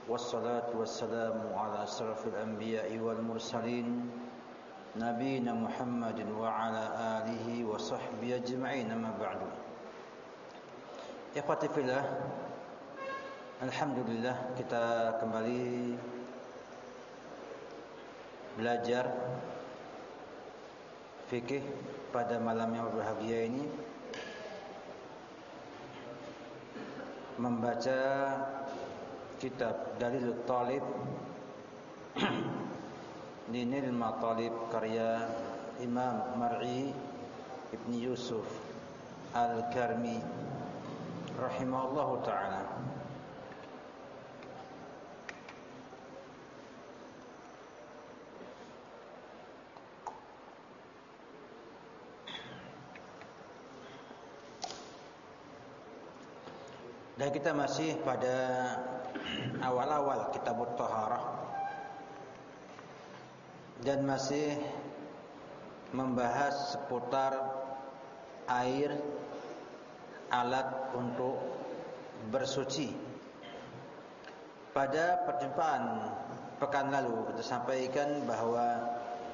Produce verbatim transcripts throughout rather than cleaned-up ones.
Wassalatu wassalamu ala asrafil anbiya'i wal mursalin Nabiina Muhammadin wa ala alihi wa sahbihi ajma'in, amma ba'du. Ikhwati fillah, alhamdulillah kita kembali belajar fikih pada malam yang berbahagia ini, membaca kitab Dalilul Talib Ninil Matalib karya Imam Mar'i Ibn Yusuf Al-Karmi rahimahullahu ta'ala. Dan kita masih pada awal-awal kitabut Thaharah dan masih membahas seputar air, alat untuk bersuci. Pada perjumpaan pekan lalu kita sampaikan bahwa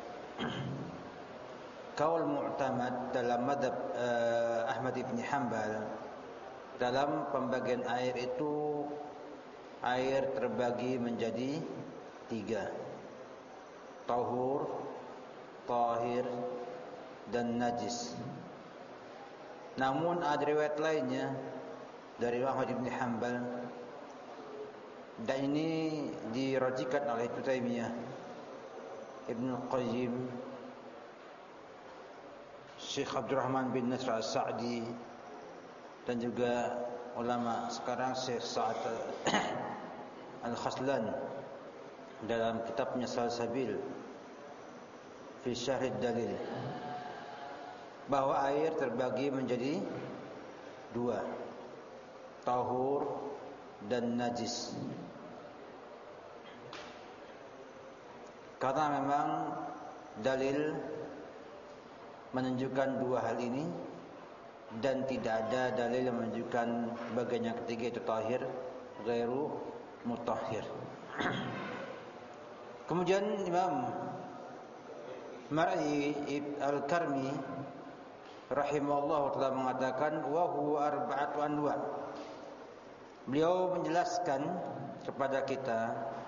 qaul mu'tamad dalam mazhab uh, Ahmad ibn Hanbal, dalam pembagian air itu air terbagi menjadi tiga: tahur, tahir, dan najis. Namun ada riwayat lainnya dari Ahmad bin Hanbal, dan ini dirajikan oleh Ibnu Taimiyah, Ibnu Qayyim, Syekh Abdurrahman bin Nasr As-Sa'di, dan juga ulama sekarang Syekh Sa'ad Al-Khaslan dalam kitabnya Salsabil fi Syarhid Dalil, bahwa air terbagi menjadi dua: tahur dan najis. Karena memang dalil menunjukkan dua hal ini, dan tidak ada dalil yang menunjukkan bagian yang ketiga itu tahir ghairu mutahhir. Kemudian Imam Mar'i Al-Karmi rahimahullah telah mengatakan wa huwa arba'atu anwa'. Beliau menjelaskan kepada kita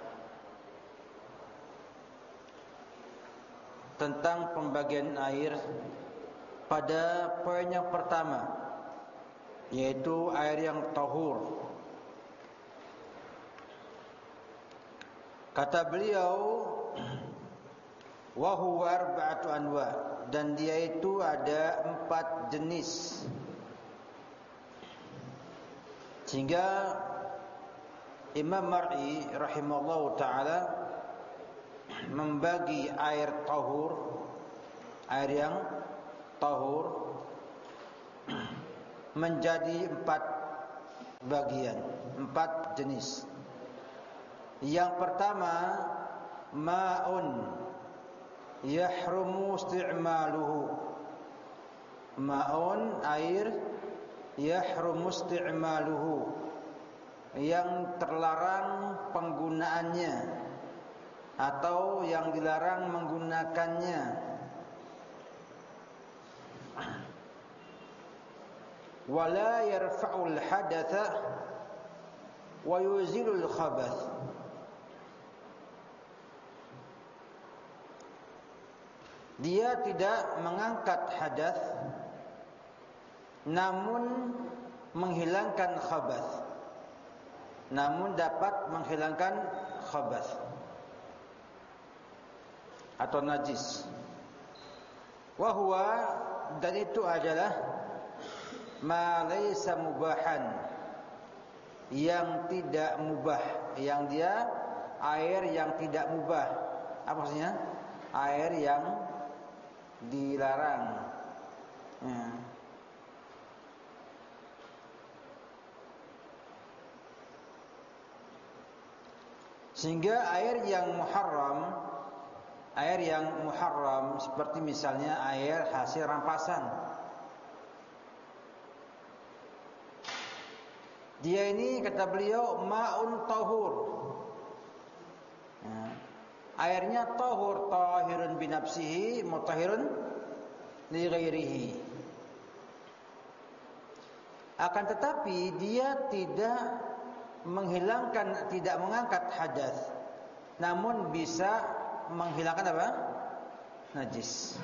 tentang pembagian air pada poin yang pertama, yaitu air yang tahur. Kata beliau, wa huwa arba'atu anwa', dan dia itu ada empat jenis. Sehingga Imam Mar'i rahimahullahu ta'ala membagi air tahur, air yang tahur, menjadi empat bagian, empat jenis. Yang pertama, ma'un yahrumu isti'maluhu. Ma'un, air, yahrumu isti'maluhu, yang terlarang penggunaannya atau yang dilarang menggunakannya. Wala yarfa'ul hadatha wa yuzilul khabath. Dia tidak mengangkat hadas, namun menghilangkan khabath, namun dapat menghilangkan khabath atau najis. Wa huwa, dan itu adalah ma laysa mubahan, yang tidak mubah, yang dia air yang tidak mubah. Apa maksudnya? Air yang dilarang. Ya. Sehingga air yang muharram, air yang muharram seperti misalnya air hasil rampasan, dia ini kata beliau ma'un tahur, airnya tahur, tahirun binafsihi, mutahhirun li ghairihi. Akan tetapi dia tidak menghilangkan, tidak mengangkat hadas, namun bisa menghilangkan apa? Najis.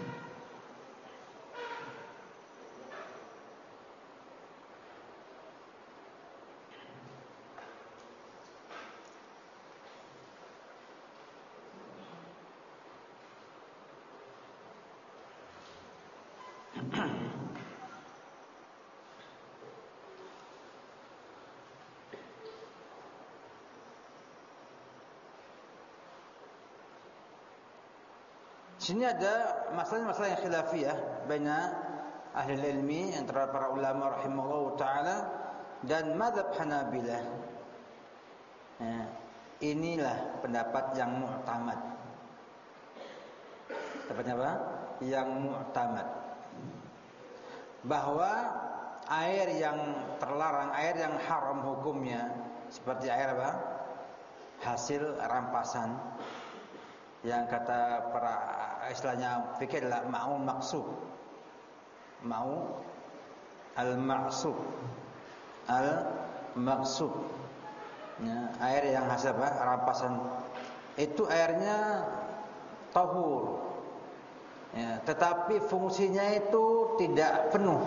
Sini ada masalah-masalah yang khilafiyah baina ahli ilmi antara para ulama rahimahullah taala dan mazhab Hanabilah. Nah, inilah pendapat yang mu'tamad. Pendapatnya apa? Yang mu'tamad. Bahwa air yang terlarang, air yang haram hukumnya seperti air apa? Hasil rampasan. Yang kata para istilahnya fikih adalah ma'ul maqsub. Ma'u al-ma'sub. Al-maqsub. Ya, air yang hasil apa? Rampasan. Itu airnya tahur. Ya, tetapi fungsinya itu tidak penuh.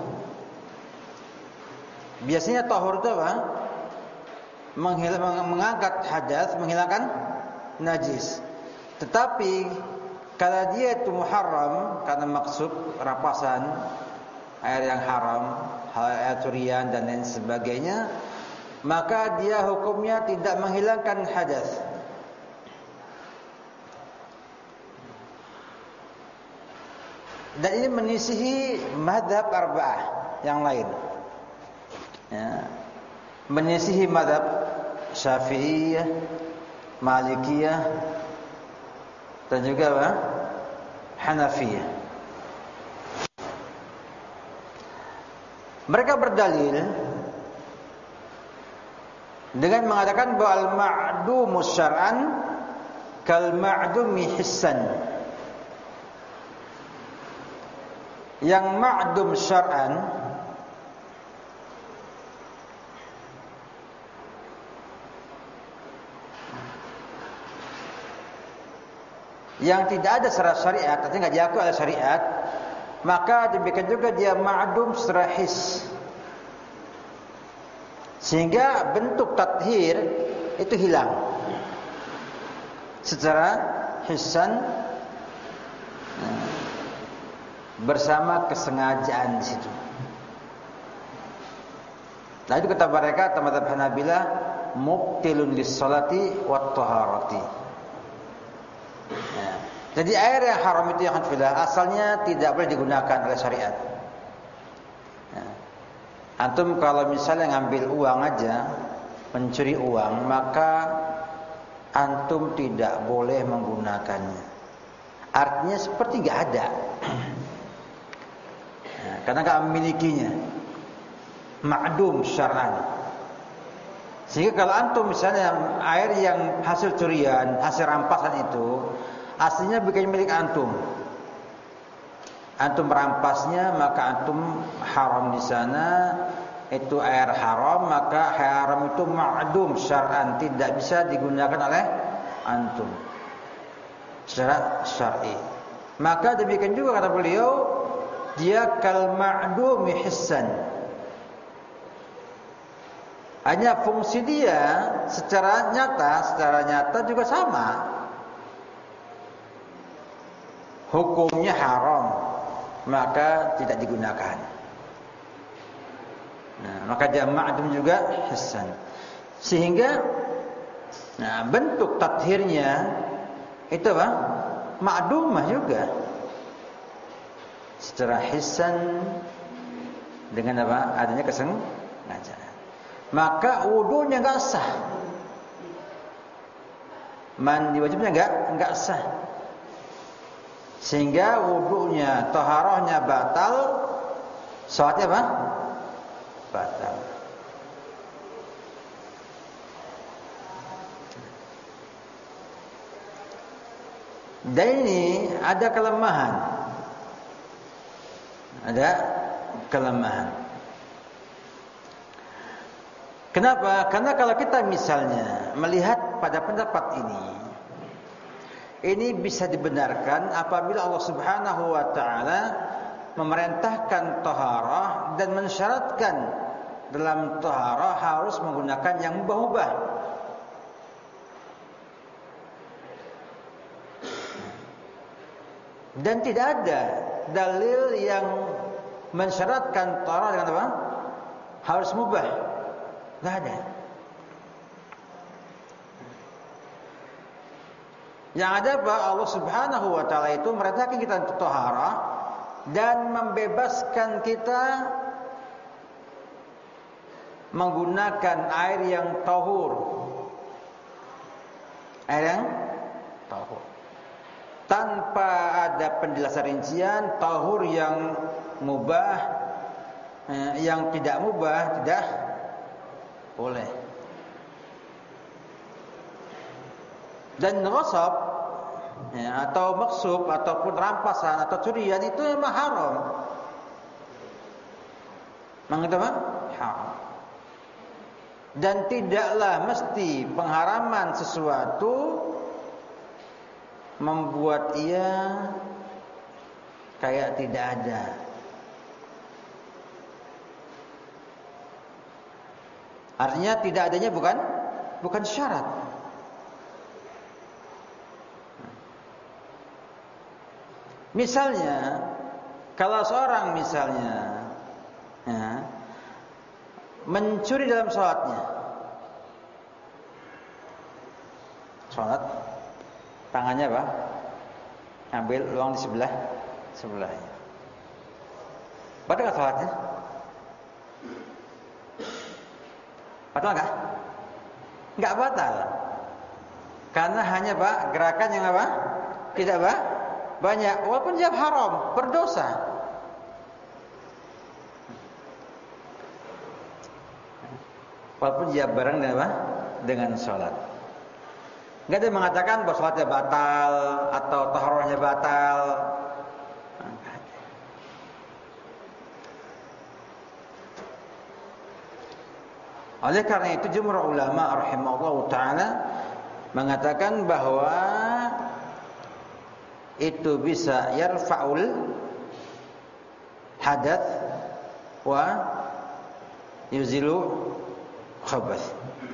Biasanya tahur itu apa? Menghil- mengangkat hadas, menghilangkan najis. Tetapi kalau dia itu muharram karena maksud rampasan, air yang haram, air curian dan lain sebagainya, maka dia hukumnya tidak menghilangkan hadas. Dan ini menisihi madhab arba'ah yang lain. Ya. Menisihi madhab Syafi'iyah, Malikiyah, dan juga apa? Hanafiyah. Mereka berdalil dengan mengatakan bahwa al-ma'dumu syar'an kal ma'dumi hissan. Yang ma'dum syar'an yang tidak ada secara syariat, artinya tidak diakui oleh syariat, maka demikian juga dia ma'dum secara his. Sehingga bentuk tathir itu hilang secara hissan bersama kesengajaan di situ. Nah itu kata mereka, mazhab Hanabilah, mubtilun lis-salati wat taharati. Ya. Jadi air yang haram itu yang Hanafilah asalnya tidak boleh digunakan oleh syariat. Ya. Antum kalau misalnya ngambil uang aja, mencuri uang, maka antum tidak boleh menggunakannya. Artinya seperti nggak ada. Ya, karena nggak memilikinya. Ma'dum syar'an. Sehingga kalau antum misalnya air yang hasil curian, hasil rampasan itu aslinya bukan milik antum. Antum merampasnya, maka antum haram di sana. Itu air haram, maka haram itu ma'dum syar'an, tidak bisa digunakan oleh antum secara syar'i. Maka demikian juga kata beliau, dia kal ma'dumi hissan. Hanya fungsi dia secara nyata, secara nyata juga sama. Hukumnya haram, maka tidak digunakan. Nah, maka dia ma'dum juga hissan. Sehingga nah, bentuk tathirnya itu apa? Ma'dumah juga. Secara hissan dengan apa? Adanya kesengajaan. Maka wudunya enggak sah. Mandi wajibnya enggak enggak sah. Sehingga wudunya, taharahnya batal, salatnya apa? Batal. Dan ini ada kelemahan. Ada kelemahan. Kenapa? Karena kalau kita misalnya melihat pada pendapat ini, ini bisa dibenarkan apabila Allah Subhanahu wa taala memerintahkan taharah dan mensyaratkan dalam taharah harus menggunakan yang mubah-mubah. Dan tidak ada dalil yang mensyaratkan taharah dengan apa? Harus mubah. Tidak ada. Yang ada apa? Allah Subhanahu wa taala itu merintahkan kita untuk taharah dan membebaskan kita menggunakan air yang tahur. Air yang tahur. Tanpa ada penjelasan rincian, tahur yang mubah, eh, yang tidak mubah tidak boleh. Dan ghasab, ya, atau maksub ataupun rampasan atau curian itu memang haram. Mengapa? Haram. Dan tidaklah mesti pengharaman sesuatu membuat ia kayak tidak ada. Artinya tidak adanya bukan bukan syarat. Misalnya, kalau seorang misalnya ya, mencuri dalam sholatnya, sholat, tangannya apa? Ambil uang di sebelah sebelahnya. Batal nggak sholatnya? Batal nggak? Nggak batal. Karena hanya pak gerakan yang apa? Tidak apa? Banyak. Walaupun dia haram, berdosa. Walaupun dia bareng dengan apa? Dengan sholat. Nggak ada yang mengatakan bahwa sholatnya batal atau taharahnya batal. Oleh karena itu jumhur ulama rahimahullah taala mengatakan bahwa itu bisa yarfa'ul hadath wa yuzilu khabath.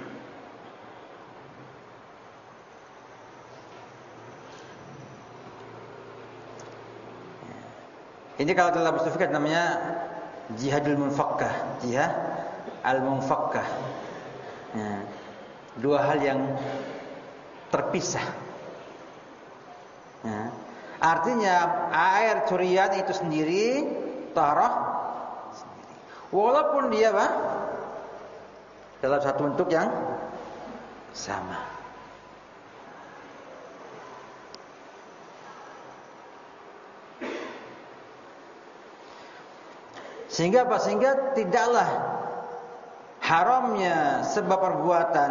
Ini kalau dalam usul namanya jihadul munfakkah, jihad al-munfakkah. Ya. Dua hal yang terpisah. Ya. Artinya air curian itu sendiri taharah sendiri. Walaupun dia apa? Dalam satu bentuk yang sama. Sehingga apa? Sehingga tidaklah haramnya sebab perbuatan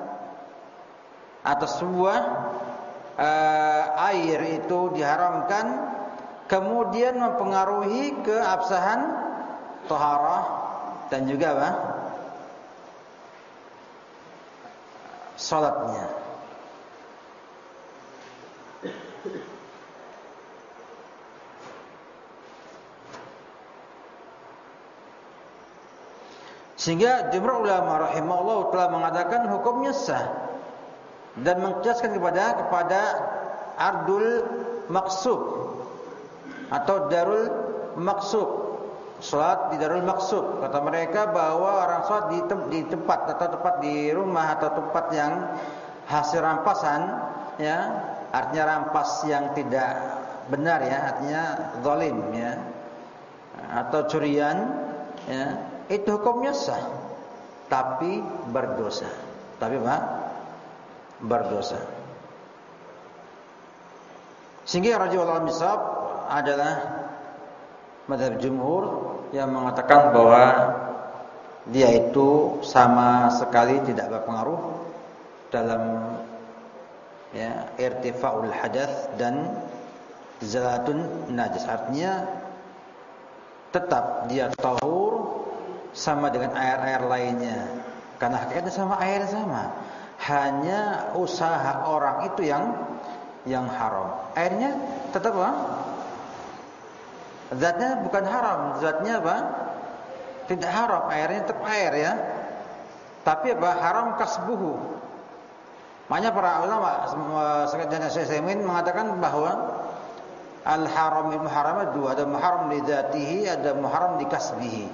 atau sebuah uh, air itu diharamkan kemudian mempengaruhi keabsahan taharah dan juga apa? Salatnya. Sehingga jumhur ulama rahimahullah telah mengatakan hukumnya sah dan menjelaskan kepada kepada ardul maqsub atau darul maqsub, salat di darul maqsub. Kata mereka bahwa orang salat di, tem, di tempat atau tempat di rumah atau tempat yang hasil rampasan, ya, artinya rampas yang tidak benar, ya, artinya zalim, ya, atau curian, ya. Itu hukumnya sah, tapi berdosa. Tapi apa? Berdosa. Sehingga rajul al-misab adalah mazhab jumhur yang mengatakan bahwa dia itu sama sekali tidak berpengaruh dalam ya, irtifa'ul hadath dan zalatun najis. Artinya tetap dia tahur sama dengan air-air lainnya, karena hakikatnya sama, air sama. Hanya usaha orang itu yang yang haram. Airnya tetap apa? Zatnya bukan haram, zatnya apa? Tidak haram, airnya tetap air ya. Tapi apa? Haram kasbuhu. Makanya para ulama dan Syekh mengatakan bahwa al-haram itu haram dua, ada muharram li dzatihi, ada muharram di kasbihi.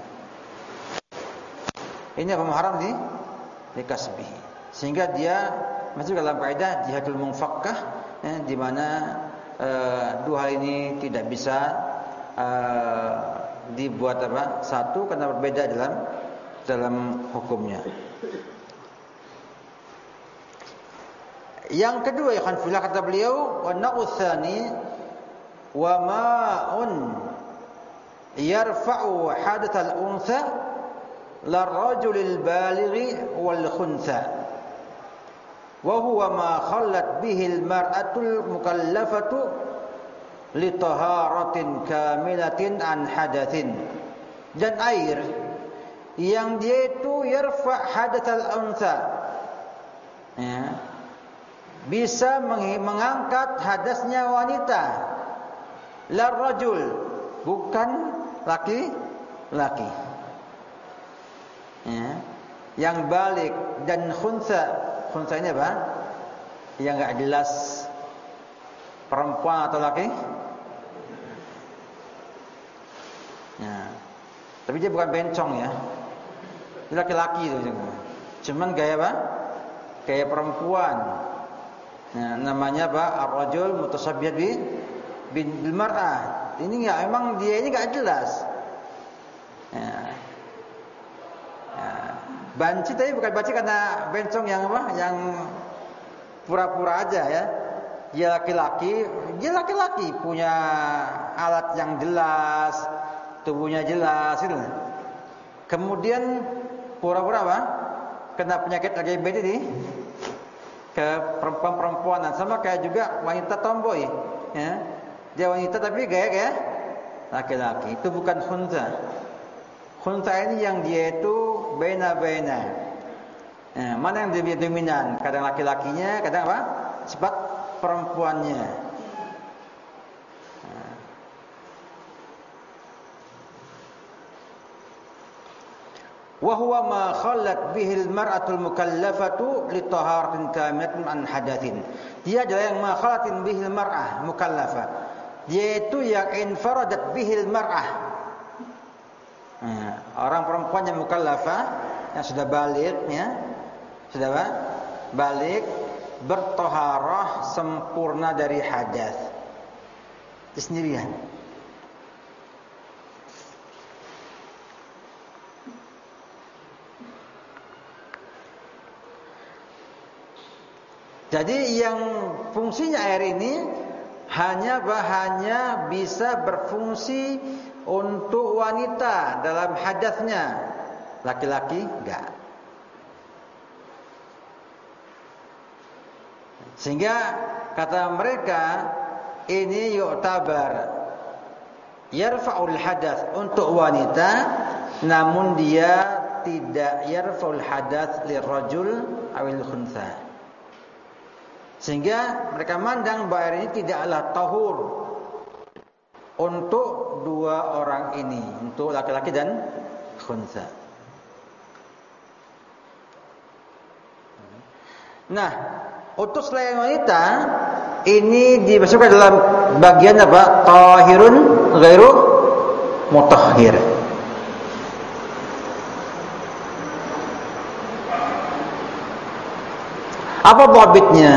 Ini apa muharram di di kasbihi. Sehingga dia masuk dalam kaidah jihadul munfakkah, ya, di mana uh, dua hal ini tidak bisa uh, dibuat apa? Satu, karena berbeda dalam dalam hukumnya. Yang kedua, ya kan filah, kata beliau, wa na'utsani wa ma'un yarfa'u hadatsal untha larrajulil balighi wal khuntha wa huwa ma khallat bihi al mar'atul mukallafatu li taharatin kamilatin an hadatsin. Dan air yang dia itu yarfa' hadatsal untha, ya, bisa mengangkat hadasnya wanita. La rajul, bukan laki-laki, ya, yang balik. Dan khunsa, khunsa ini apa? Yang enggak jelas perempuan atau laki, ya. Tapi dia bukan bencong ya, dia laki-laki itu, cuman gaya apa? Gaya perempuan. Nah, namanya apa? Ar-rajul mutasabbihat bi bil mar'ah. Ini enggak, memang dia ini enggak jelas. Ya. Ya. Banci tapi bukan banci karena bencong yang apa? Yang pura-pura aja ya. Dia laki-laki, dia laki-laki punya alat yang jelas, tubuhnya jelas itu. Kemudian pura-pura apa? Kena penyakit L G B T ini ke perempuan-perempuanan, sama kayak juga wanita tomboy, ya. Dia wanita tapi gaya-gaya laki-laki. Itu bukan khunsa. Khunsa ini yang dia itu bena-bena. Ya, mana yang lebih dominan? Kadang laki-lakinya, kadang apa? Sifat perempuannya. Wa huwa ma khallat bihi al-mar'atul mukallafatu li taharatin kamilatin an hadatsin. Dia adalah yang ma khallatin bihi al-mar'ah mukallafah, yaitu yang infaradat bihi al-mar'ah. Nah, orang perempuan yang mukallafah, yang sudah balik ya, sudah apa? Balik, bertoharah sempurna dari hadas. Itu sendirian. Jadi yang fungsinya air ini hanya hanya bisa berfungsi untuk wanita dalam hadasnya, laki-laki enggak. Sehingga kata mereka ini yu'tabar yarfa'ul hadas untuk wanita, namun dia tidak yarfa'ul hadas lirrajul awil khuntha. Sehingga mereka mandang bahwa air ini tidaklah tahur untuk dua orang ini, untuk laki-laki dan khunsa. Nah, untuk selain wanita ini dimasukkan dalam bagian apa? Tahirun ghairu mutahhir. Apa dhabitnya?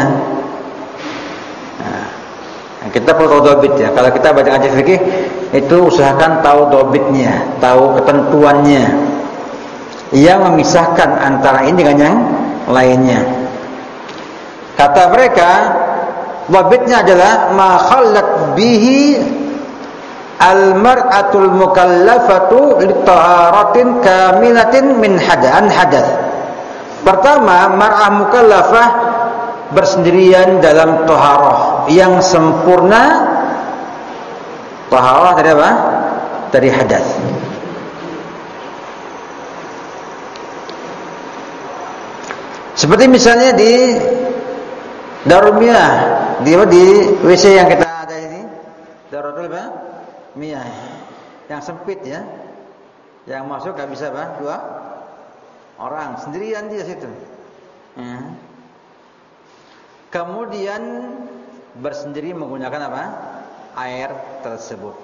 Nah, kita perlu tahu dhabit ya. Kalau kita baca hadis fikih itu usahakan tahu dhabitnya, tahu ketentuannya yang memisahkan antara ini dengan yang lainnya. Kata mereka, dhabitnya adalah ma khallat bihi al-mar'atul mukallafatu li taharatin kamilatin min hadan hadath. Pertama, mar'ah mukallafah bersendirian dalam taharah yang sempurna. Taharah dari apa? Dari hadas. Seperti misalnya di Darul Miyah, di di W C yang kita ada ini, Darul Miyah yang sempit ya. Yang masuk gak bisa apa? Dua orang, sendirian dia situ. Ya. Kemudian bersendiri menggunakan apa? Air tersebut.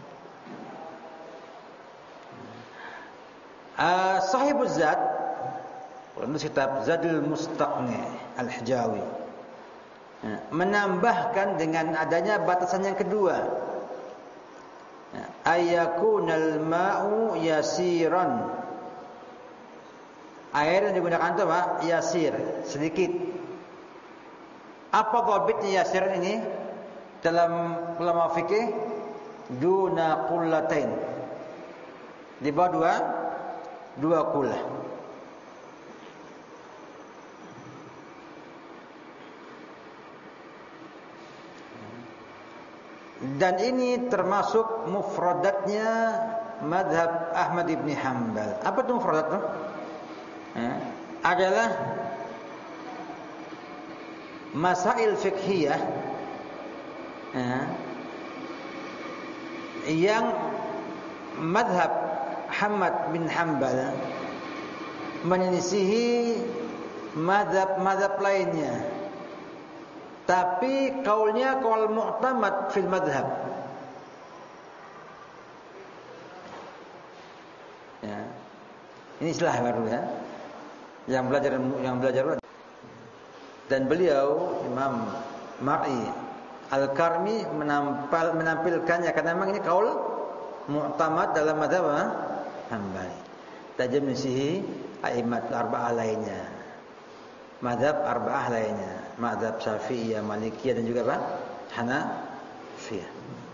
Uh, Sahibuz Zad, penulis kitab Zadul Mustaqni Al-Hijawi, ya, menambahkan dengan adanya batasan yang kedua, ya, ayakunal ma'u yasiran. Air yang digunakan itu apa? Yasir, sedikit. Apa dhabitnya yasir ini? Dalam ulama fikih, duna qullatain. Di bawah dua dua kullah. Dan ini termasuk mufradatnya mazhab Ahmad ibn Hanbal. Apa itu mufradat itu? Ya, adalah masail fiqhiyah, ya, yang mazhab Ahmad bin Hanbal menyelisihi mazhab-mazhab lainnya. Tapi kaulnya kaul mu'tamad fil madhab. Ya. Ini istilah baru ya. Yang belajar yang belajar dan beliau Imam Mar'i Al-Karmi menampil, menampilkannya karena memang ini kaul mu'tamad dalam mazhab Hambali. Tajam nisihi a'immat arba'ah lainnya. Mazhab arba'ah lainnya. Mazhab Syafi'iyah, Malikiyah dan juga apa? Hanafiyah.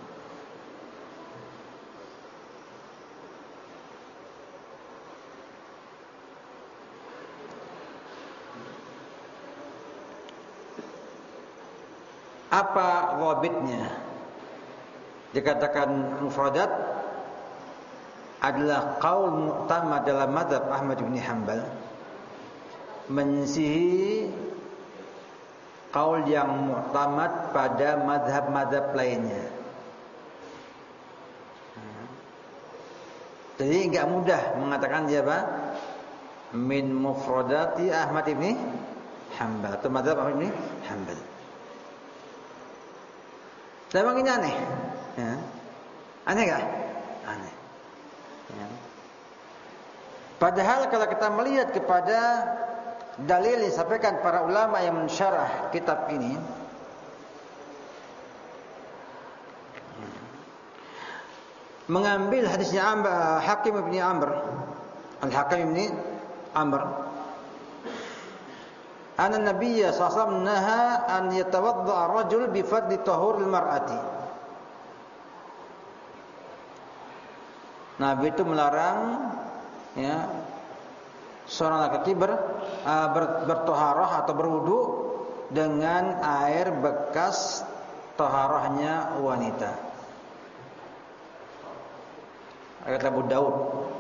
Apa wabitnya? Dikatakan mufradat adalah qaul mu'tamad dalam mazhab Ahmad bin Hanbal, mensihi qaul yang mu'tamad pada mazhab-mazhab lainnya. Jadi enggak mudah mengatakan dia apa? Min mufradati Ahmad bin Hanbal atau mazhab Ahmad bin Hanbal. Memang ini aneh, ya. Aneh gak? Aneh. Ya. Padahal kalau kita melihat kepada dalil yang disampaikan para ulama yang mensyarah kitab ini, mengambil hadisnya Hakim bin Amr, Al-Hakim bin Amr, anna Nabiyya sallallahu alaihi wasallam naha an yatawadda ar-rajul bi fadli tahuril mar'ati. Nabi itu melarang, ya, seorang laki-laki ber, uh, ber, bertoharah atau berwudu dengan air bekas toharahnya wanita. Ayat Abu Daud.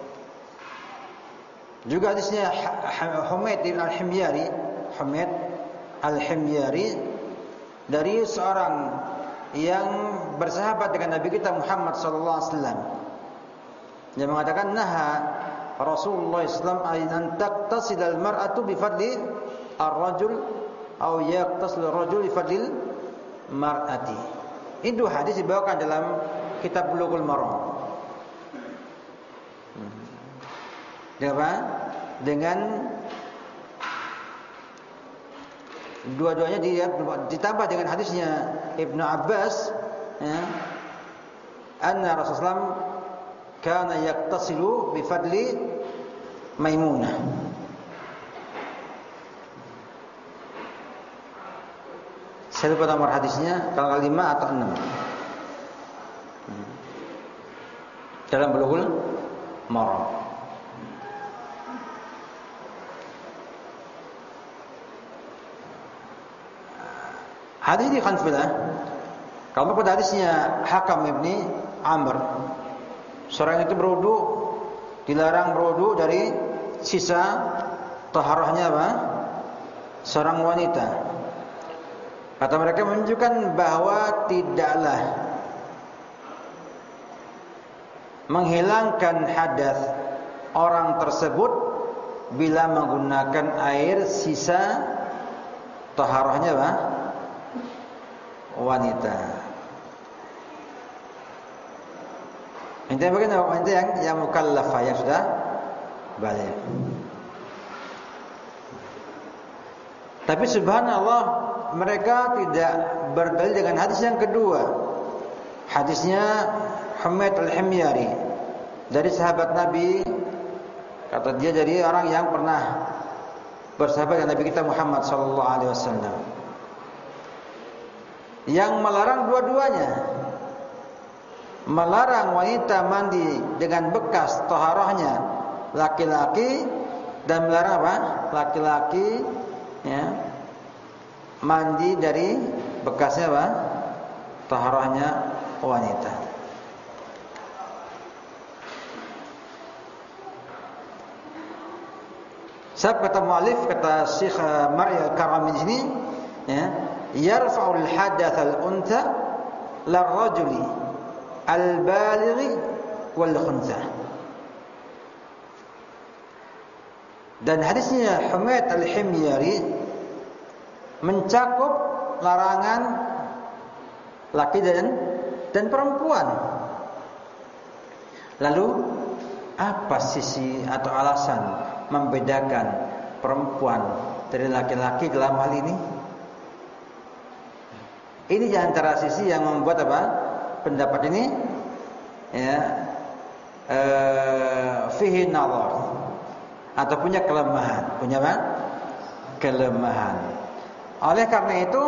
Juga hadisnya Humaid bin Al-Himyari, Humaid Al-Himyari, dari seorang yang bersahabat dengan Nabi kita Muhammad sallallahu alaihi wasallam, yang mengatakan naha Rasulullah sallallahu alaihi wasallam an taqtasil al-mar'atu bi fadli ar-rajul aw yaqtasil ar-rajul bi fadli mar'ati. Ini dua hadis dibawakan dalam kitab Bulughul Maram. Dengan dengan dua-duanya ditambah dengan hadisnya Ibnu Abbas, ya, anna Rasulullah sallallahu alaihi wasallam kana yaqtasilu bi fadli Maimunah. Saya lupa nomor hadisnya, kalau lima atau enam dalam Bulughul Maram. Hadis di Khanfilah, kalau pada hadisnya Hakam ibni Amr, seorang itu berwudu, dilarang berwudu dari sisa taharahnya apa? Seorang wanita. Kata mereka menunjukkan bahwa tidaklah menghilangkan hadas orang tersebut bila menggunakan air sisa taharahnya apa? Wanita. Intinya bagaimana wanita yang yang mukallafah, yang sudah balik. Tapi subhanallah, mereka tidak berdalil dengan hadis yang kedua. Hadisnya Humaid al-Himyari dari sahabat Nabi, kata dia dari orang yang pernah bersahabat dengan Nabi kita Muhammad sallallahu alaihi wasallam, yang melarang dua-duanya, melarang wanita mandi dengan bekas taharahnya laki-laki, dan melarang apa? Laki-laki ya mandi dari bekasnya apa? Taharahnya wanita. Sebab kata mu'alif, kata Syekh Mar'i al-Karami di sini, ya, yarfa'ul hadath al-untha lar-rajuli al-balighi wal-khuntha. Dan hadisnya Humaid al-Himyari mencakup larangan laki dan dan perempuan. Lalu apa sisi atau alasan membedakan perempuan dari laki-laki dalam hal ini? Ini di antara sisi yang membuat apa? Pendapat ini ya eh fihi nazar, atau punya kelemahan, punya apa? Kelemahan. Oleh karena itu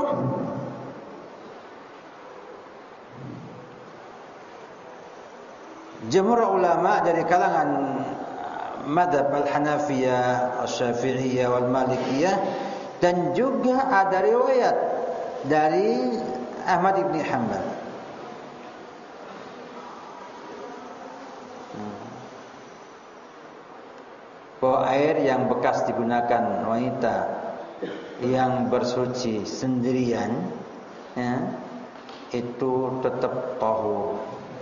jumhur ulama dari kalangan madhab al-Hanafiyah, al-Syafi'iyah, wal-Malikiyah, dan juga ada riwayat dari Ahmad ibn Hanbal, bahwa air yang bekas digunakan wanita yang bersuci sendirian ya, itu tetap tahur,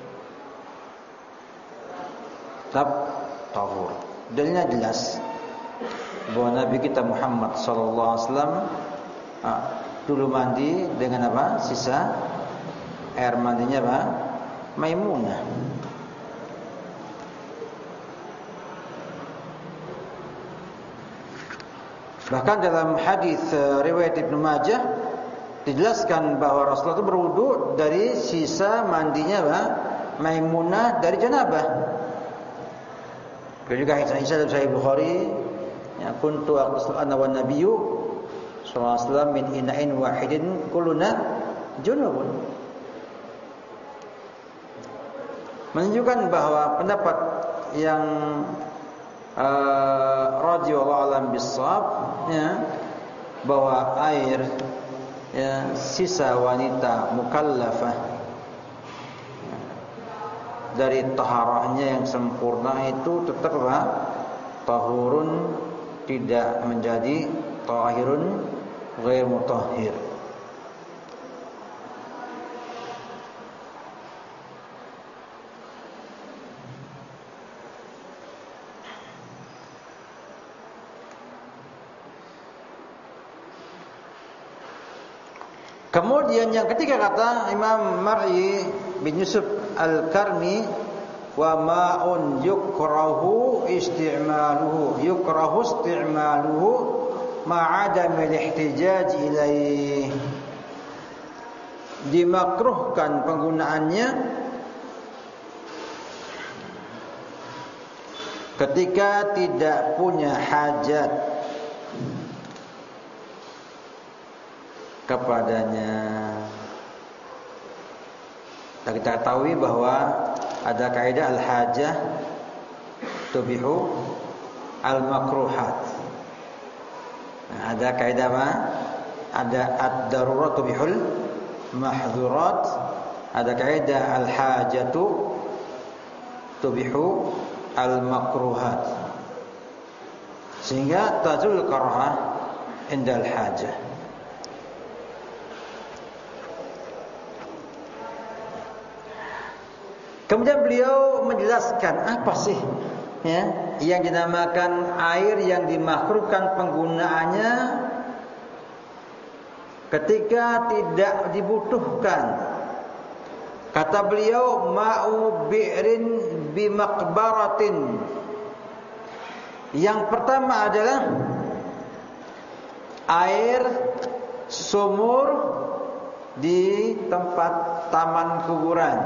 tetap tahur. Dalilnya jelas bahwa Nabi kita Muhammad sallallahu alaihi wasallam ah, dulu mandi dengan apa? Sisa air mandinya apa? Maimunah. Bahkan dalam hadis uh, riwayat Ibnu Majah dijelaskan bahwa Rasulullah itu berwudu dari sisa mandinya apa? Maimunah dari janabah. Juga hadis Aisyah dalam Sahih Bukhari, ya kuntu aqsul ana wan nabiyyu sallallahu alaihi wasallam min ina'in wahidin kulluna junubun. Menunjukkan bahwa pendapat yang uh, radhiyallahu alam bisawab ya, bahwa air ya, sisa wanita mukallafah dari taharahnya yang sempurna itu tetap apa? Tahurun, tidak menjadi tahirun ghair mutahhir. Kemudian yang ketiga kata Imam Mar'i bin Yusuf Al-Karmi, wa ma'un yukrahu isti'maluhu yukrahu isti'maluhu ma'adam al-ihtijaj ilaih. Dimakruhkan penggunaannya ketika tidak punya hajat kepadanya. Kita ketahui bahwa ada kaidah al-hajah tubihu al-makruhat. Nah, ada kaidah apa? ada ad-darurat tubihul mahdzurat, ada kaidah al-hajatu tubihu al-makruhat. Sehingga tazul karahah indal hajah. Kemudian beliau menjelaskan apa sih ya yang dinamakan air yang dimakruhkan penggunaannya ketika tidak dibutuhkan. Kata beliau, ma'u bi'rin bimaqbaratin. Yang pertama adalah air sumur di tempat taman kuburan.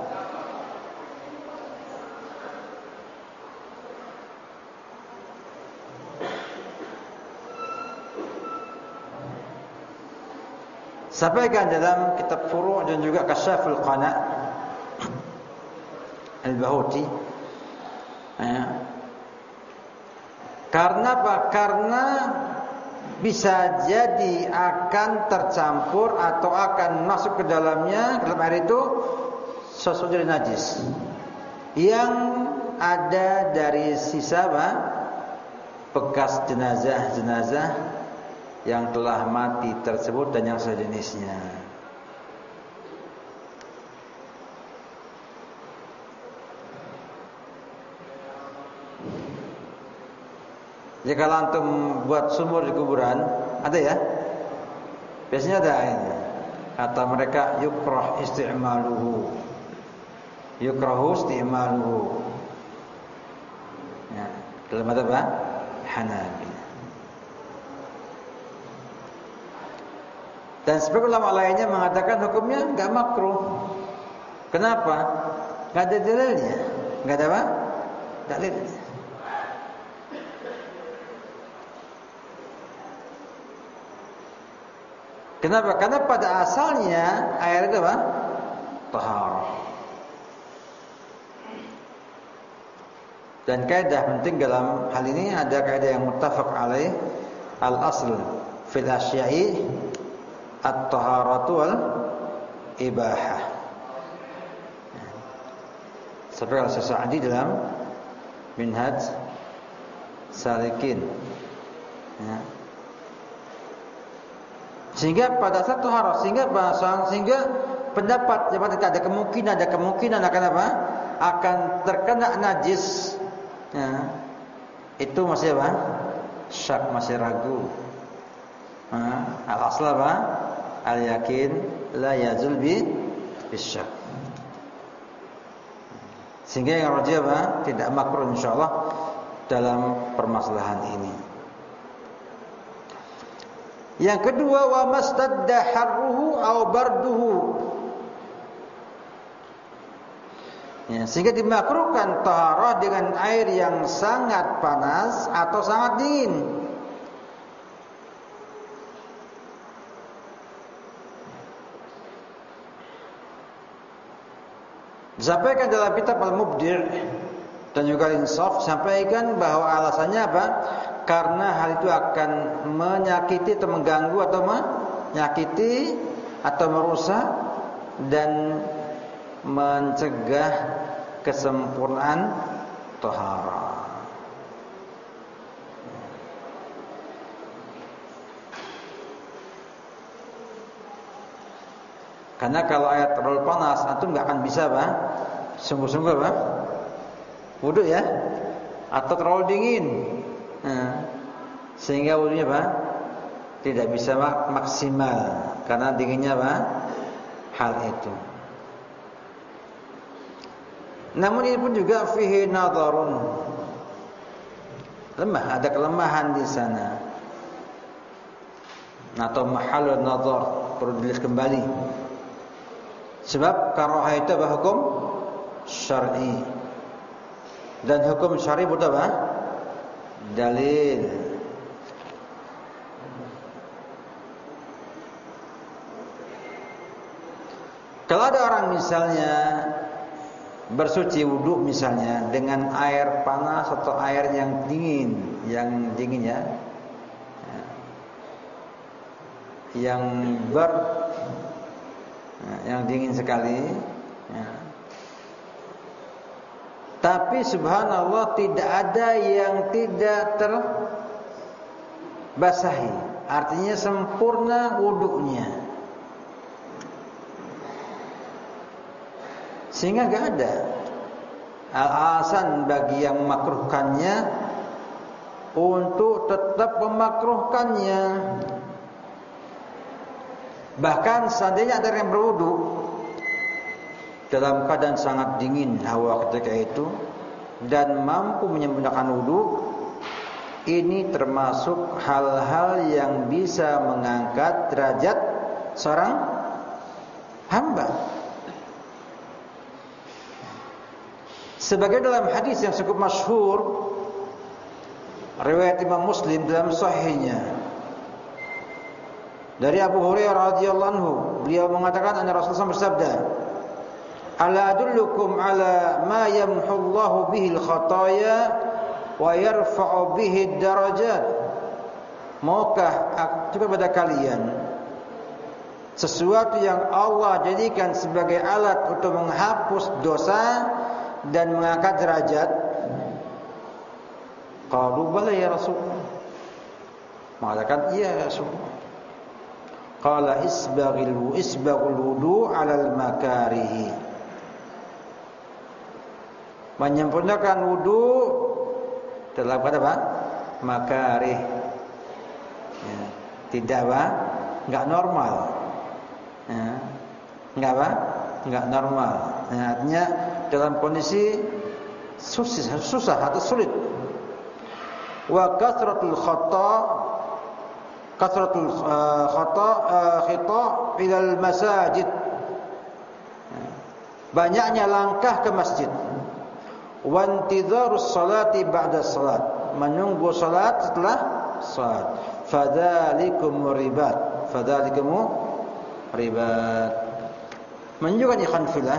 Sampaikan dalam kitab Furu' dan juga Kasyaful Qana' Al-Bahuti. Ya. Karena apa? Karena bisa jadi akan tercampur atau akan masuk ke dalamnya, dalam air itu sesuatu dari najis yang ada dari sisa apa? Bekas jenazah-jenazah yang telah mati tersebut dan yang sejenisnya. Jika antum buat sumur di kuburan, ada ya? Biasanya ada airnya. Kata mereka yukrah isti'maluhu. Yukrahu isti'maluhu. Ya, dalam madhab Hanafi. Dan sebagian ulama lainnya mengatakan hukumnya enggak makruh. Kenapa? Enggak ada dalilnya. Enggak ada apa? Dalilnya. Kenapa? Karena pada asalnya air itu apa? Taharah. Dan kaidah penting dalam hal ini ada kaidah yang muttafaq alaih, al-asl fil asya'i at-taharatu wal ibahah. Seperti Al-Sa'di dalam Minhaj Salikin. Ya. Sehingga pada satu taharah, sehingga bahasa, sehingga pendapat yang ada kemungkinan, ada kemungkinan akan apa? Akan terkena najis. Ya. Itu masih apa? Syak, masih ragu. Nah, al-asl apa? Al-yakin la yazul bi bisyak. Sehingga yang rajih apa? Tidak makruh insyaallah dalam permasalahan ini. Yang kedua, wa mastadda harruhu aw barduhu. Ya, sehingga dimakruhkan taharah dengan air yang sangat panas atau sangat dingin. Disampaikan dalam kitab Al-Mubdi' dan juga Insaf, sampaikan bahwa alasannya apa? Karena hal itu akan menyakiti atau mengganggu atau menyakiti atau merusak dan mencegah kesempurnaan taharah. Karena kalau air terlalu panas, antum nggak akan bisa apa? Sungguh-sungguh apa? Wudu ya? Atau terlalu dingin. Nah, sehingga wudunya apa? Tidak bisa maksimal karena dinginnya apa? Hal itu. Namun ini pun juga fihi nadharun. Lemah, ada kelemahan di sana. Atau mahal nadhar, perlu dilihat kembali. Sebab karahah itu apa hukum syar'i. Dan hukum syar'i butuh apa? Dalil. Kalau ada orang misalnya bersuci wudu misalnya dengan air panas atau air yang dingin, yang dingin ya, yang ber yang dingin sekali, ya. Tapi subhanallah tidak ada yang tidak terbasahi. Artinya sempurna wudunya. Sehingga gak ada alasan bagi yang memakruhkannya untuk tetap memakruhkannya. Bahkan seandainya ada yang berwudu dalam keadaan sangat dingin hawa ketika itu dan mampu menyempurnakan wudu, ini termasuk hal-hal yang bisa mengangkat derajat seorang hamba. Sebagai dalam hadis yang cukup masyhur riwayat Imam Muslim dalam sahihnya dari Abu Hurairah radhiyallahu anhu, beliau mengatakan anna Rasulullah bersabda, "Ala adullukum ala ma yamhu Allahu bihi al-khataya wa yarfa'u bihi ad-darajat." Maukah aku kepada kalian sesuatu yang Allah jadikan sebagai alat untuk menghapus dosa dan mengangkat derajat? Qalu bala ya Rasulullah. Mengatakan iya ya Rasulullah. Qala isbaghil isbaghul wudu 'alal makarihi. Menyempurnakan wudu dalam kata apa? Makarih. Ya, tidak apa? Enggak normal. Ya, enggak apa? Enggak normal. Ya, artinya dalam kondisi susah, susah atau sulit. Wa kasratul khata kasratul uh, khata uh, khita ila al masajid. Banyaknya langkah ke masjid. Wa intidharus salati ba'da salat, menunggu salat setelah salat. Fadzalikum ribat, fadzalikum ribat. Menunjukkan ikhwan fillah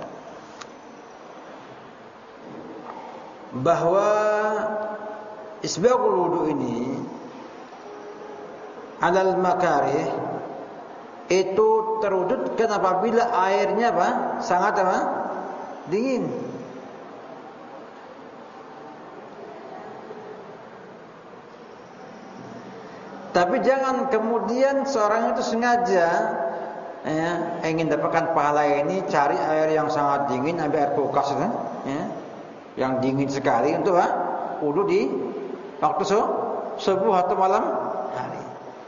bahwa isbaghul wudu ini alal makarih itu terwujudkan apabila airnya apa? Sangat apa? Dingin. Tapi jangan kemudian seorang itu sengaja ya, ingin dapatkan pahala ini cari air yang sangat dingin, ambil air kulkas ya, ya, yang dingin sekali untuk apa? Wudu di waktu subuh atau malam hari.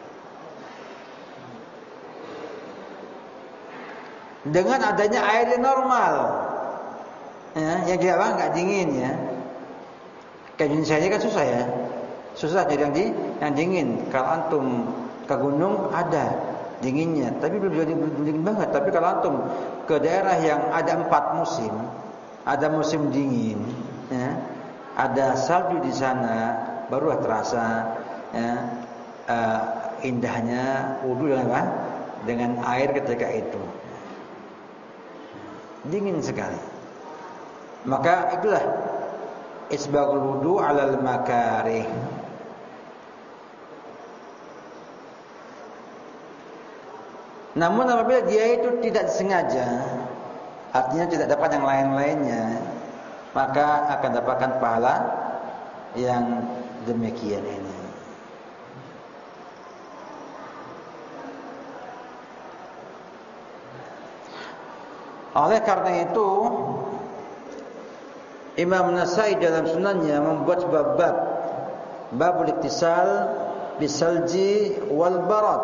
Dengan adanya air yang normal, ya, yang tidak apa, nggak dingin ya. Kayak Indonesia ini kan susah ya, susah jadi yang di, yang dingin. Kalau antum ke gunung ada dinginnya, tapi belum jadi dingin banget. Tapi kalau antum ke daerah yang ada empat musim, ada musim dingin, ya, ada salju di sana, barulah terasa ya, uh, indahnya wudu dengan apa? Dengan air ketika itu. Dingin sekali. Maka itulah isbaghul wudu 'alal makarih. Namun apabila dia itu tidak disengaja, artinya tidak dapat yang lain-lainnya, maka akan dapatkan pahala yang demikian ini. Oleh karena itu Imam Nasai dalam sunannya membuat bab-bab babul iktisal bisalji wal barad.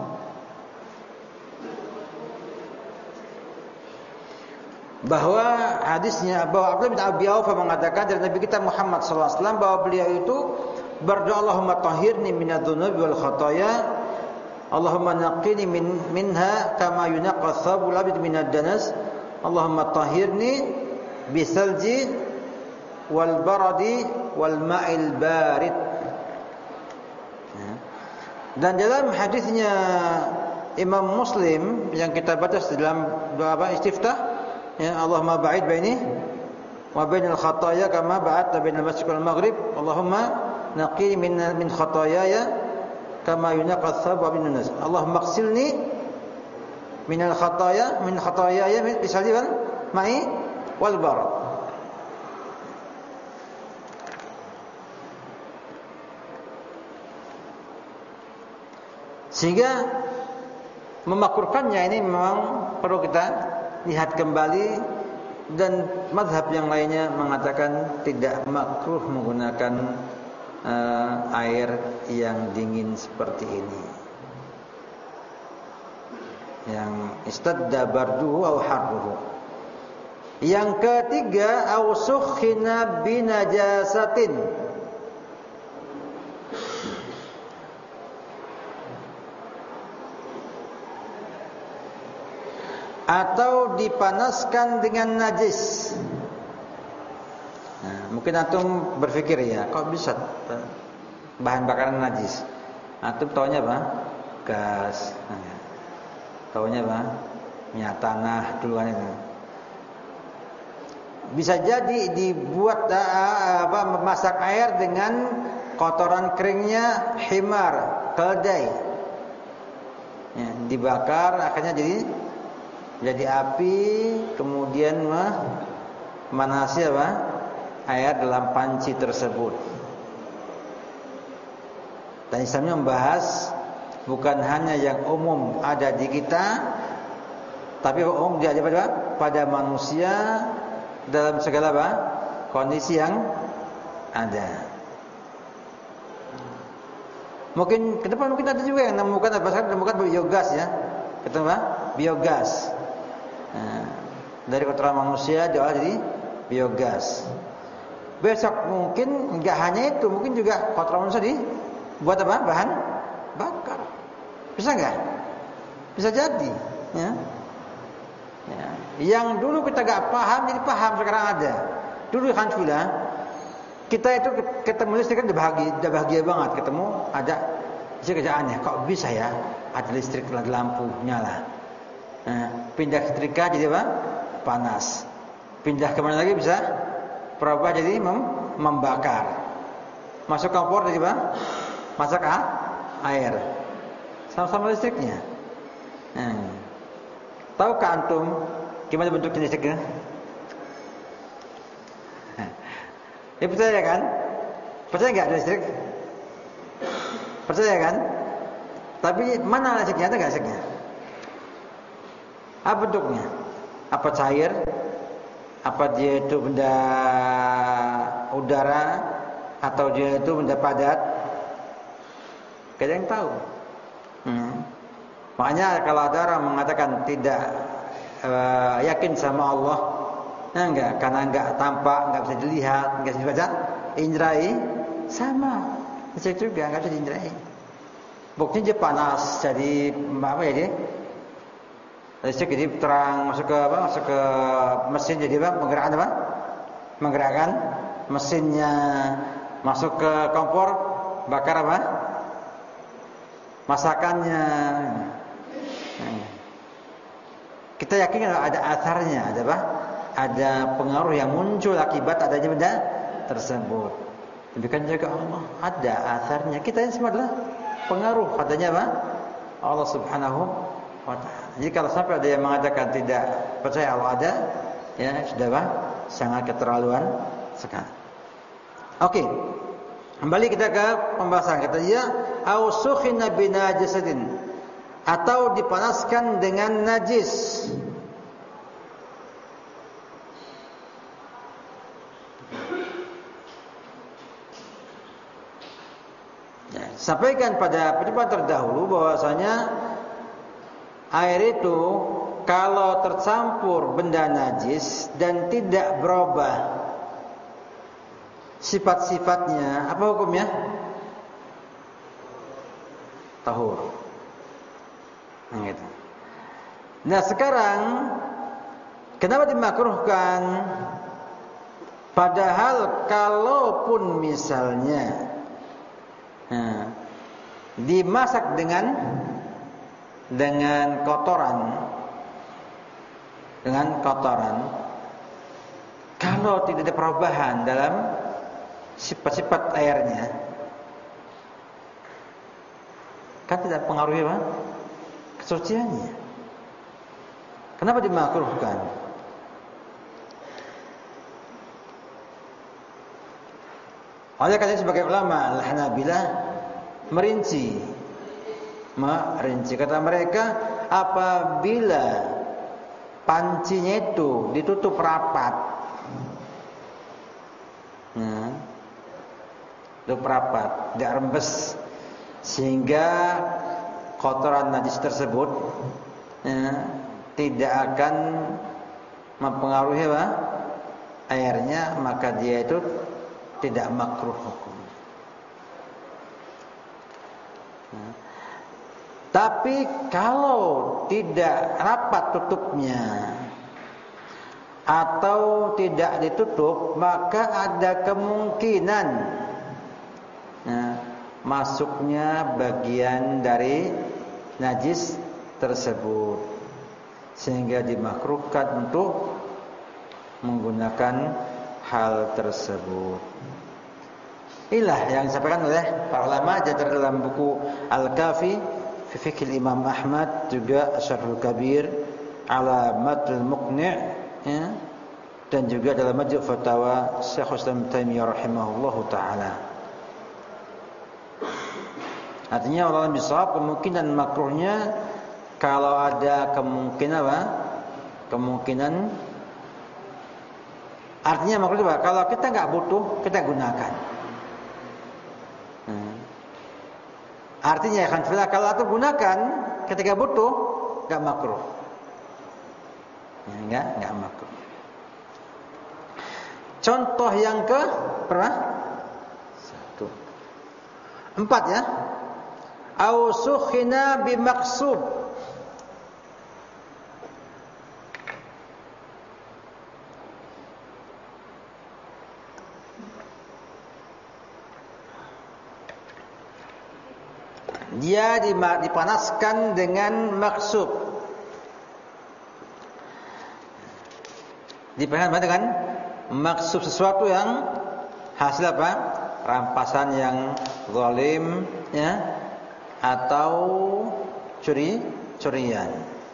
Bahwa hadisnya bahwa Abdullah bin Abi Aufa mengatakan dari Nabi kita Muhammad sallallahu alaihi wasallam bahwa beliau itu berdoa, Allahumma tahhirni minadz-dzunubi wal khataaya, Allahumma naqqini min minha kama yunaqqa thawbul abid minad danas, Allahumma tahhirni bisalji wal baradi wal ma'il barid. Dan dalam hadisnya Imam Muslim yang kita baca dalam doa apa istiftah, ya, Allahumma ba'id baini wa bainal khataaya kama ba'adta bainal masyriq wal maghrib, Allahumma naqqini min min khataayaya kama yunqas thawb min an-nas. Allahumma ighsilni minal khataaya min khataayaya bisalji wal ma'i wal barad. Sehingga memakruhkannya ini memang perlu kita lihat kembali, dan mazhab yang lainnya mengatakan tidak makruh menggunakan uh, air yang dingin seperti ini. Yang istadda barduhu aw harruhu. Yang ketiga, aw sukhina binajasatin. Atau dipanaskan dengan najis. Nah, mungkin antum berpikir ya, kok bisa bahan bakaran najis? Antum taunya apa? Gas. Nah, taunya apa? Minyak tanah duluan itu. Bisa jadi dibuat apa, memasak air dengan kotoran keringnya himar, keledai. Ya, dibakar akhirnya jadi jadi api, kemudian memanasi apa? Air dalam panci tersebut. Dan Islamnya membahas bukan hanya yang umum ada di kita, tapi umum dia ada pada, pada manusia dalam segala apa? Kondisi yang ada. Mungkin ke depan mungkin ada juga yang menemukan apa? Menemukan biogas ya, ketemu apa? Biogas. Nah, dari kotoran manusia diolah jadi biogas. Besok mungkin enggak hanya itu, mungkin juga kotoran manusia dibuat apa? Bahan bakar. Bisa enggak? Bisa jadi, ya. Ya. Yang dulu kita enggak paham jadi paham sekarang ada. Dulu kan sudah kita itu ketemu listrik kan udah bahagia, udah bahagia banget ketemu ada kerjaannya. Kok bisa ya? Ada listrik, ada lampu nyala. Nah, pindah setrika jadi apa? Panas. Pindah kemana lagi bisa? Berubah jadi mem- membakar. Masuk kompor jadi apa? Masak ah? air. Sama-sama listriknya. Nah, tahukah antum gimana bentuknya listriknya? Ya percaya kan? Percaya nggak listrik? Percaya kan? Tapi mana listriknya? Ada nggak listriknya? Apa bentuknya? Apa cair? Apa dia itu benda udara? Atau dia itu benda padat? Gak ada yang tahu. hmm. Makanya kalau ada orang mengatakan tidak uh, yakin sama Allah, nah, enggak, karena enggak tampak, enggak bisa dilihat, enggak bisa dibaca, indrai sama. Saya juga enggak bisa diindrai. Buktinya dia panas, jadi apa ya dia? Listrik jadi terang, masuk ke apa? Masuk ke mesin jadi apa? Menggerakkan apa? Menggerakkan mesinnya. Masuk ke kompor, bakar apa? Masakannya. Kita yakin ada asarnya, ada apa? Ada pengaruh yang muncul akibat adanya benda tersebut. Demikian juga Allah ada asarnya. Kita ini semua adalah pengaruh adanya apa? Allah Subhanahu wa ta'ala. Jadi kalau sampai ada yang mengatakan tidak percaya Allah ada, ya sudah apa? Sangat keterlaluan sekali. Oke. Kembali kita ke pembahasan. Kata dia, au sukhina binajasatin, atau dipanaskan dengan najis. Ya, sampaikan pada perjumpaan terdahulu bahwasanya air itu kalau tercampur benda najis dan tidak berubah sifat-sifatnya, apa hukumnya? Tahur. Nah, gitu. Nah sekarang kenapa dimakruhkan? Padahal kalaupun misalnya nah, dimasak dengan dengan kotoran, dengan kotoran, kalau tidak ada perubahan dalam sifat-sifat airnya, tidak pengaruhi apa? Kesuciannya. Kenapa dimakruhkan? Oleh karena sebagai ulama Al-Hanabilah merinci, merinci kata mereka, apabila pancinya itu ditutup rapat, nah, tutup rapat, tidak rembes, sehingga kotoran najis tersebut ya, tidak akan mempengaruhi apa? Airnya, maka dia itu tidak makruh hukum. Nah, tapi kalau tidak rapat tutupnya atau tidak ditutup, maka ada kemungkinan nah, masuknya bagian dari najis tersebut, sehingga dimakruhkan untuk menggunakan hal tersebut. Inilah yang disampaikan oleh para ulama jadar dalam buku Al-Kafi fi Fiqh Imam Ahmad, juga Syarhul Kabir ala Matul Muqni' ya, dan juga dalam Majmu' Fatawa Syekh Islam Taimiyah rahimahullahu taala. Artinya Allah bisa kemungkinan makruhnya kalau ada kemungkinan apa? Kemungkinan artinya makruh apa? Kalau kita nggak butuh, kita gunakan. Hmm. Artinya kan kalau itu gunakan ketika butuh, nggak makruh. Ya, nggak nggak makruh. Contoh yang ke berapa? Satu. Empat ya. Au sukhina bimaksub. Dia dipanaskan dengan maksub. Dipanaskan dengan maksub, sesuatu yang hasil apa? Rampasan yang zalim ya, atau curi curian.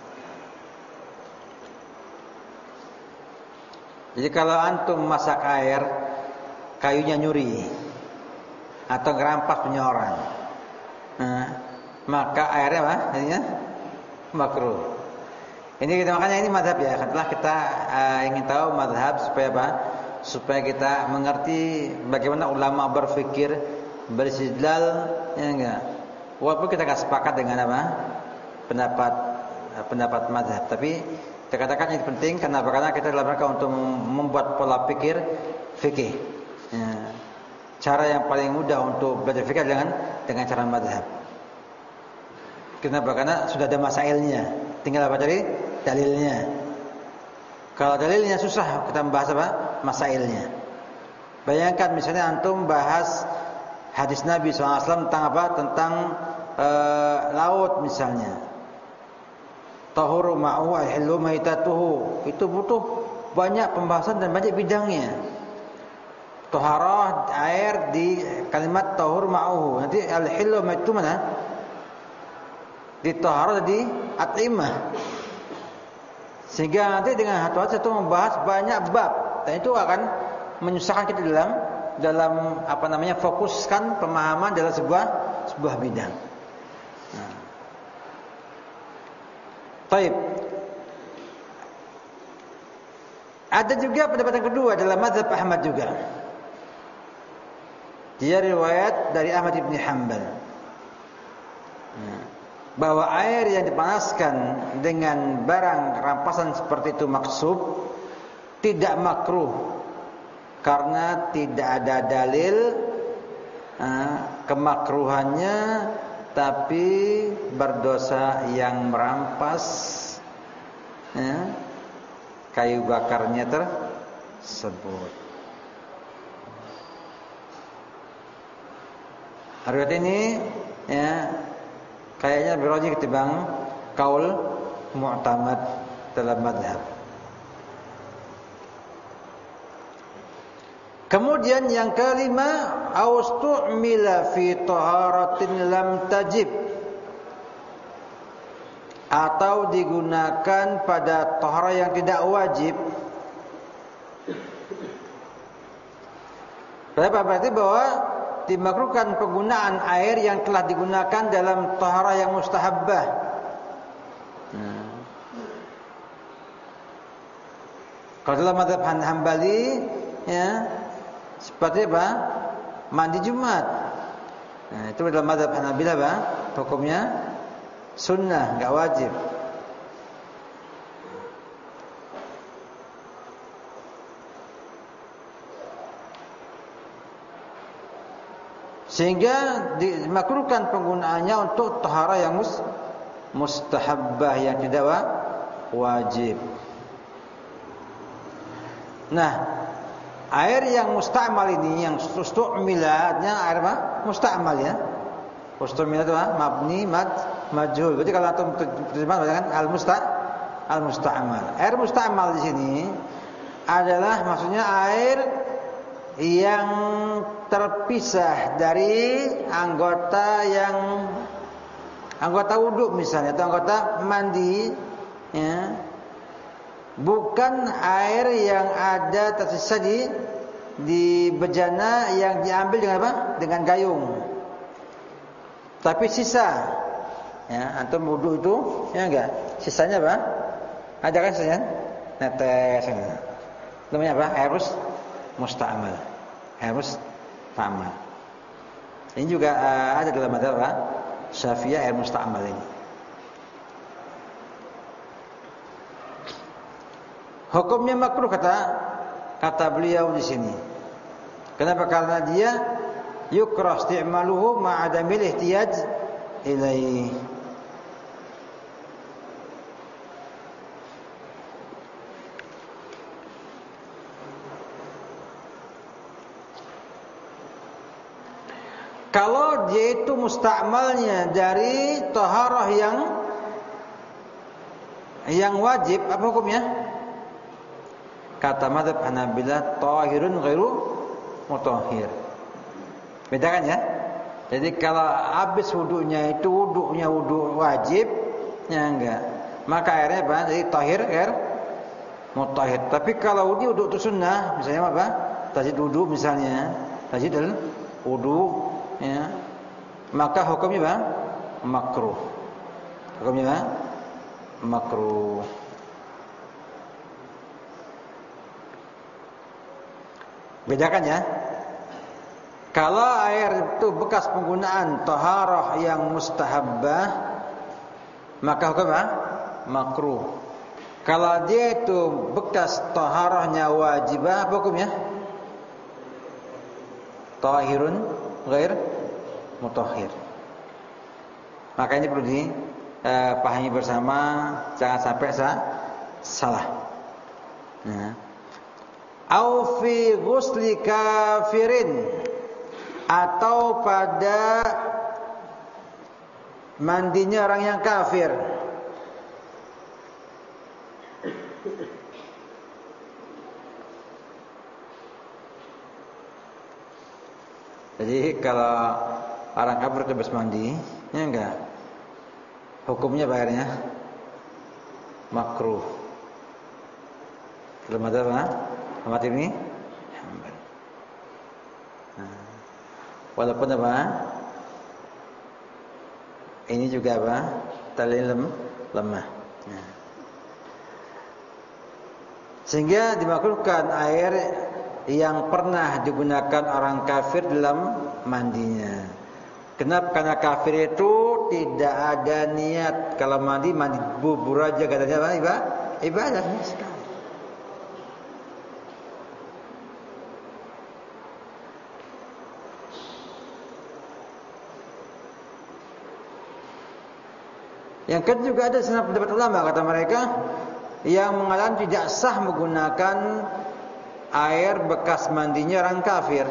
Jadi kalau antum masak air, kayunya nyuri atau ngerampas punya orang, nah, maka airnya apa? Jadinya makruh. Ini kita makanya ini mazhab ya. Setelah kita uh, ingin tahu mazhab supaya apa? Supaya kita mengerti bagaimana ulama berfikir, beristidlal, ya enggak. Walaupun kita enggak sepakat dengan apa? Pendapat uh, pendapat mazhab, tapi kita katakan ini penting karena karena kita dalam rangka untuk membuat pola pikir fikih. Ya. Cara yang paling mudah untuk belajar fikih dengan dengan cara mazhab. Kenapa? Karena sudah ada masailnya, tinggal apa cari dalilnya. Kalau dalilnya susah, kita membahas apa? Masailnya. Bayangkan misalnya antum bahas hadis Nabi shallallahu alaihi wasallam tentang apa? Tentang uh, laut misalnya. Tahuru ma'u ahillu maitatuhu. Itu butuh banyak pembahasan dan banyak bidangnya. Taharah air di kalimat tahur ma'uhu. Nanti al-hillu itu mana? Di taharah di at'imah. Sehingga nanti dengan hati-hati itu membahas banyak bab, dan itu akan menyusahkan kita dalam dalam apa namanya fokuskan pemahaman dalam sebuah sebuah bidang. Nah. Baik. Ada juga pendapat yang kedua dalam mazhab Ahmad juga. Dia riwayat dari Ahmad bin Hanbal. Nah, bahwa air yang dipanaskan dengan barang rampasan seperti itu maksub tidak makruh karena tidak ada dalil uh, kemakruhannya, tapi berdosa yang merampas uh, kayu bakarnya tersebut. Riwayat ini ya kayaknya lebih rajih ketimbang kaul mu'tamad dalam mazhab. Kemudian yang kelima, austu'mila fi taharatin lam tajib. atau digunakan pada taharah yang tidak wajib. Berapa berarti bahwa dimakruhkan penggunaan air yang telah digunakan dalam taharah yang mustahabbah. Nah. Kalau dalam mazhab Hambali, ya, seperti apa? Mandi Jumat. Nah, itu dalam mazhab Hanabilah apa? Hukumnya sunnah, enggak wajib. Sehingga dimakruhkan penggunaannya untuk taharah yang mus, mustahabbah yang tidak wajib. Nah, air yang musta'mal ini yang istu'milatnya air apa? Musta'mal ya. Istu'milat itu apa? Mabni mad majhul. Berarti kalau antum terjemah kan al-musta al-musta'mal. Air musta'mal di sini adalah maksudnya air yang terpisah dari anggota yang anggota wudu misalnya atau anggota mandi, ya. Bukan air yang ada tersisa di di bejana yang diambil dengan apa? Dengan gayung. Tapi sisa, ya, antum wudu itu, ya enggak? Sisanya apa? Ada kan sisanya? Netes. Namanya apa? Air musta'mal. Air musta'mal. Ini juga uh, ada dalam mazhab Syafi'iyah air musta'mal ini. Hukumnya makruh kata kata beliau di sini. Kenapa? Karena dia yukrah isti'maluhu ma'adamil ihtiyaj ilaihi. Kalau dia itu musta'malnya dari taharah yang yang wajib, apa hukumnya? Kata mazhab Hanabilah tahirun ghairu mutahhir. Beda kan ya? Jadi kalau habis wudunya itu wudunya wudu wajib, ya enggak. Maka airnya apa? Jadi tahir air mutahhir. Tapi kalau wudu wudu itu sunnah, misalnya apa? Tajdid wudu misalnya, tajdid wudu, ya. Maka hukumnya apa? Makruh. Hukumnya apa? Makruh. Bedakan ya. Kalau air itu bekas penggunaan taharah yang mustahabbah, maka hukum apa? Makruh. Kalau dia itu bekas taharahnya wajibah, apa hukumnya? Tahirun ghair mutahhir. Maka ini perlu dipahami bersama, jangan sampai sah, salah. Nah. Au fi ghusli kafirin, atau pada mandinya orang yang kafir. Jadi kalau orang kafir habis mandi, ya enggak, hukumnya bayarnya makruh. Belum ada apa? Amat ini, nah, walaupun apa? Ini juga apa? Tali lem, lemah. Nah. Sehingga dimakruhkan air yang pernah digunakan orang kafir dalam mandinya. Kenapa? Karena kafir itu tidak ada niat kalau mandi mandi bubur aja katanya apa? Ibadah, ibadah sekali. Yang kedua juga ada sebenarnya pendapat ulama kata mereka yang mengatakan tidak sah menggunakan air bekas mandinya orang kafir.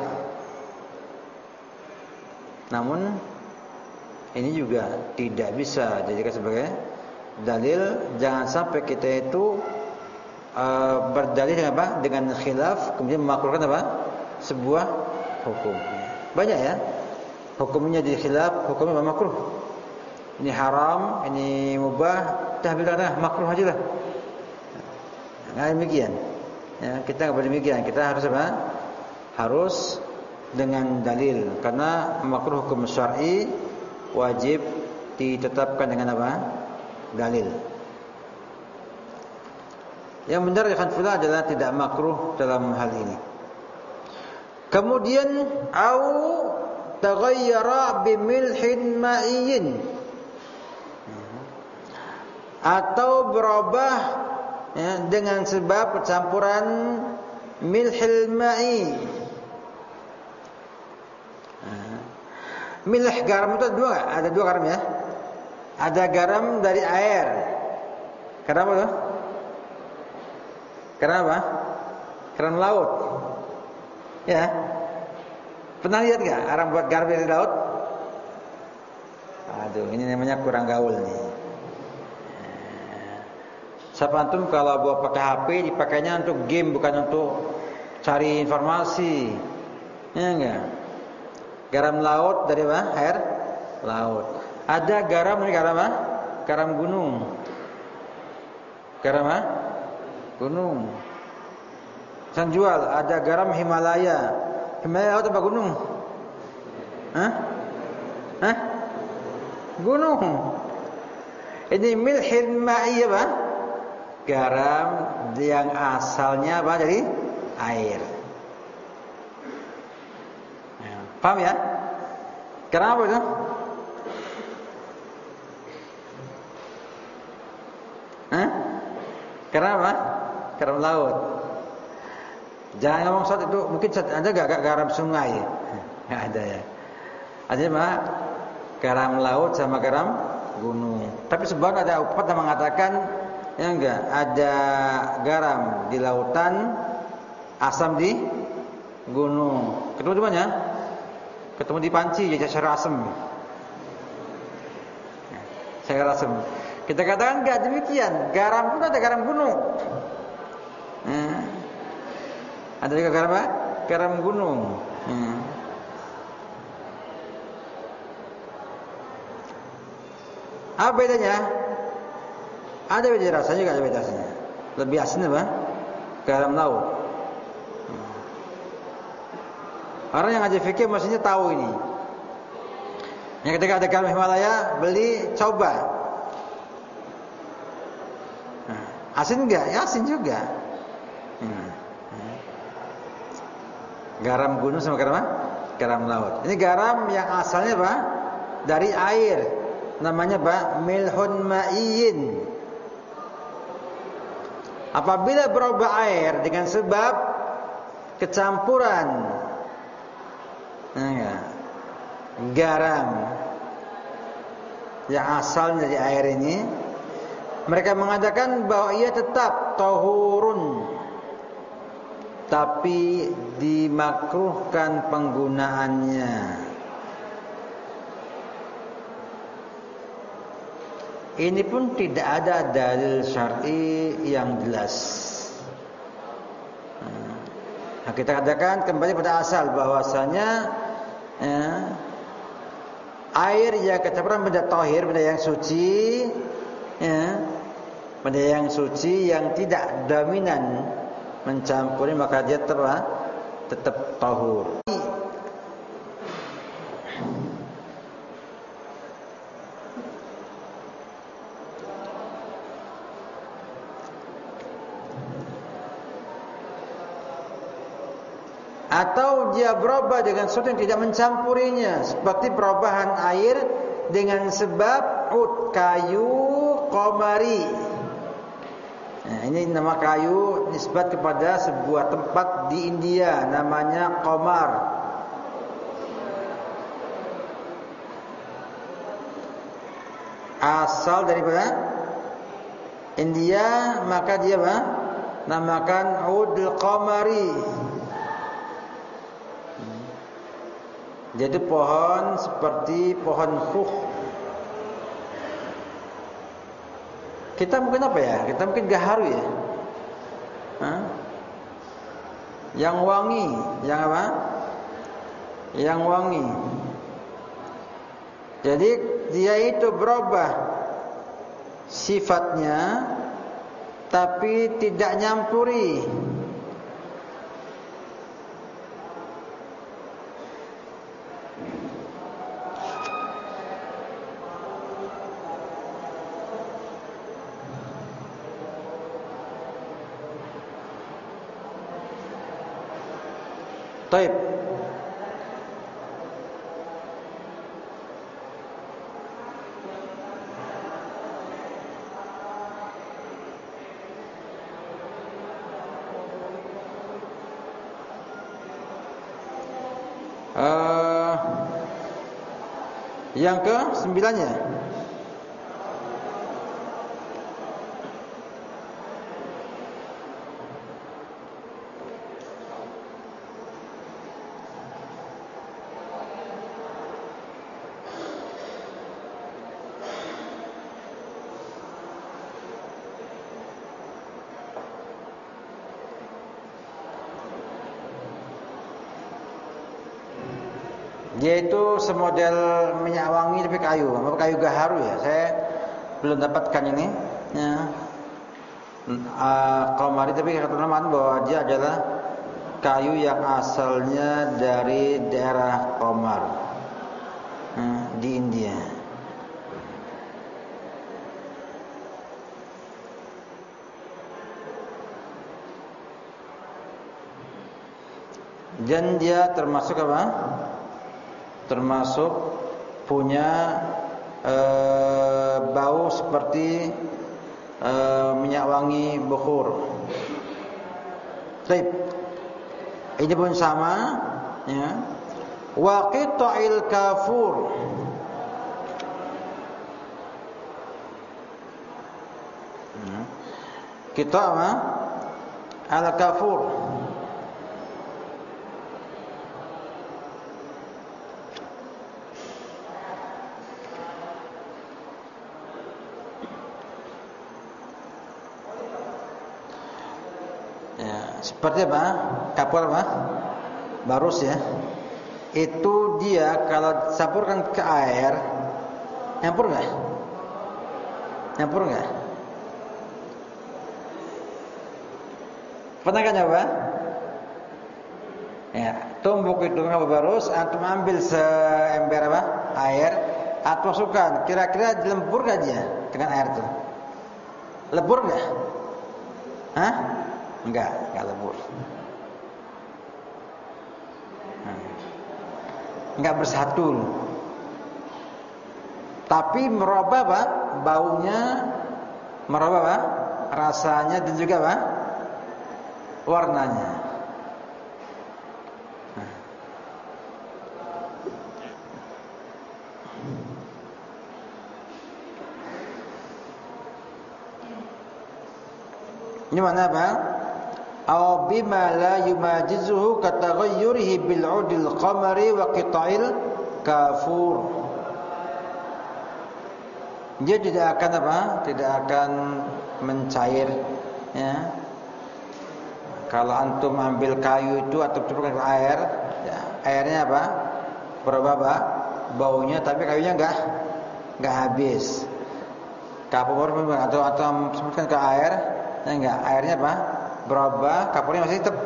Namun ini juga tidak bisa dijadikan sebagai dalil. Jangan sampai kita itu uh, berdalil dengan apa? Dengan khilaf kemudian memakruhkan apa? Sebuah hukum. Banyak ya. Hukumnya di khilaf, hukumnya makruh. Ini haram, ini mubah, dah bilang dah makruh aja lah. Nah, demikian. Ya, kita enggak boleh demikian. Kita harus apa? Harus dengan dalil. Karena makruh hukum syar'i wajib ditetapkan dengan apa? Dalil. Yang benar ya khanfillah adalah tidak makruh dalam hal ini. Kemudian au taghayyara bimilhin ma'iyyin, atau berubah ya, dengan sebab percampuran milhil ma'i. Milh garam itu dua, ada dua garam ya. Ada garam dari air. Garam apa? Garam apa? Garam laut. Ya. Pernah lihat enggak orang buat garam dari laut? Aduh, ini namanya kurang gaul nih. Siapa antum kalau bawa pakai H P dipakainya untuk game bukan untuk cari informasi. Ya enggak? Garam laut dari apa? Air laut. Ada garam ini garam apa? Garam gunung. Garam apa? Gunung. Sang jual ada garam Himalaya. Himalaya laut apa gunung? Hah? Hah? Gunung. Ini milhin ma'i apa? Garam yang asalnya apa? Dari air. Ya, paham ya? Garam apa itu? Hah? Garam apa? Garam laut. Jangan ngomong saat itu, mungkin ada gak garam sungai? Nggak ada ya. Ada apa? Garam laut sama garam gunung. Tapi sebenarnya ada upat yang mengatakan ya enggak, ada garam di lautan, asam di gunung. Ketemu di mana? Ketemu di panci ya secara asam. Secara asam. Kita katakan enggak demikian. Garam pun ada garam gunung. Hmm. Ada juga garam apa? Garam gunung. Hmm. Apa bedanya? Ada beda rasanya juga ada beda rasanya. Lebih asin apa? Garam laut. Hmm. Orang yang ngaji fikih mestinya tahu ini. Yang ketika ada garam Himalaya beli coba. Nah, asin enggak? Ya asin juga. Hmm. Garam gunung sama garam apa? Garam laut. Ini garam yang asalnya apa? Dari air. Namanya apa? Milhun ma'iyyin. Apabila berubah air dengan sebab kecampuran nah, garam yang asalnya dari air ini, mereka mengatakan bahwa ia tetap tahurun, tapi dimakruhkan penggunaannya. Ini pun tidak ada dalil syar'i yang jelas. Nah, kita katakan kembali pada asal bahwasanya ya, air yang kecampuran benda tahir, benda yang suci, ya, benda yang suci yang tidak dominan mencampuri, maka dia tetap tetap tahur. Atau dia berubah dengan sesuatu yang tidak mencampurinya, seperti perubahan air dengan sebab ud, kayu qamari. Nah, ini nama kayu nisbat kepada sebuah tempat di India namanya Qamar. Asal daripada India, maka dia apa? Namakan ud qamari. Jadi pohon seperti pohon fuh. Kita mungkin apa ya? Kita mungkin gaharu ya. Hah? Yang wangi, yang apa? Yang wangi. Jadi dia itu berubah sifatnya tapi tidak nyampuri. Taib. Uh, yang ke sembilannya, dia itu semodel minyak wangi tapi kayu, apa kayu gaharu ya. Saya belum dapatkan ini. Ya. Uh, Qamari, tapi kata teman bahwa dia adalah kayu yang asalnya dari daerah Qamar, uh, di India. Dan dia termasuk apa? Termasuk punya e, bau seperti e, minyak wangi bukhur. Baik. Ini pun sama, ya. Wa qita'il kafur. Kita apa? Al kafur. Seperti apa? Kapur apa? Barus ya. Itu dia kalau campurkan ke air, nyampur nggak? Nyampur nggak? Pernah kan nyoba? Ya, tumbuk itu kapur barus, antum ambil seember apa? Air, antum masukkan. Kira-kira dilempur nggak dia dengan air itu? Lebur nggak? Hah? Enggak, enggak lebur. Enggak bersatu. Tapi merubah apa? Baunya, merubah apa? Rasanya dan juga apa? Warnanya. Ini mana apa? Aw bima la yumajizuhu kataghayyurihi bil 'udil qamari wa qita'il kafur. Dia tidak akan apa? Tidak akan mencair, ya. Kalau antum ambil kayu itu atau campurkan ke air, ya, airnya apa? Berubah apa? Baunya, tapi kayunya enggak enggak habis. Kapur atau atau campurkan ke air, ya enggak, airnya apa? Berubah, kapurnya masih tetap.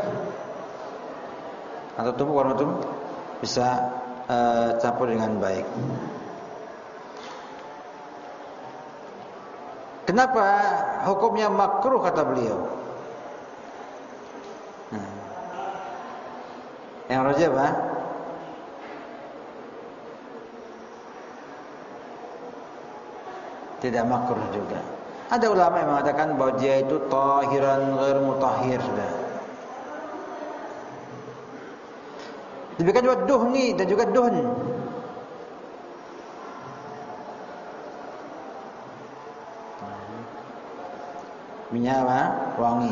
Atau tubuh warna tubuh bisa uh, campur dengan baik. Kenapa hukumnya makruh kata beliau? Nah. Yang rajih apa? Tidak makruh juga. Ada ulama yang mengatakan bahwa dia itu tahiran ghair mutahhir sudah. Demikian juga duhni dan juga duhn. Minyak apa? Wangi.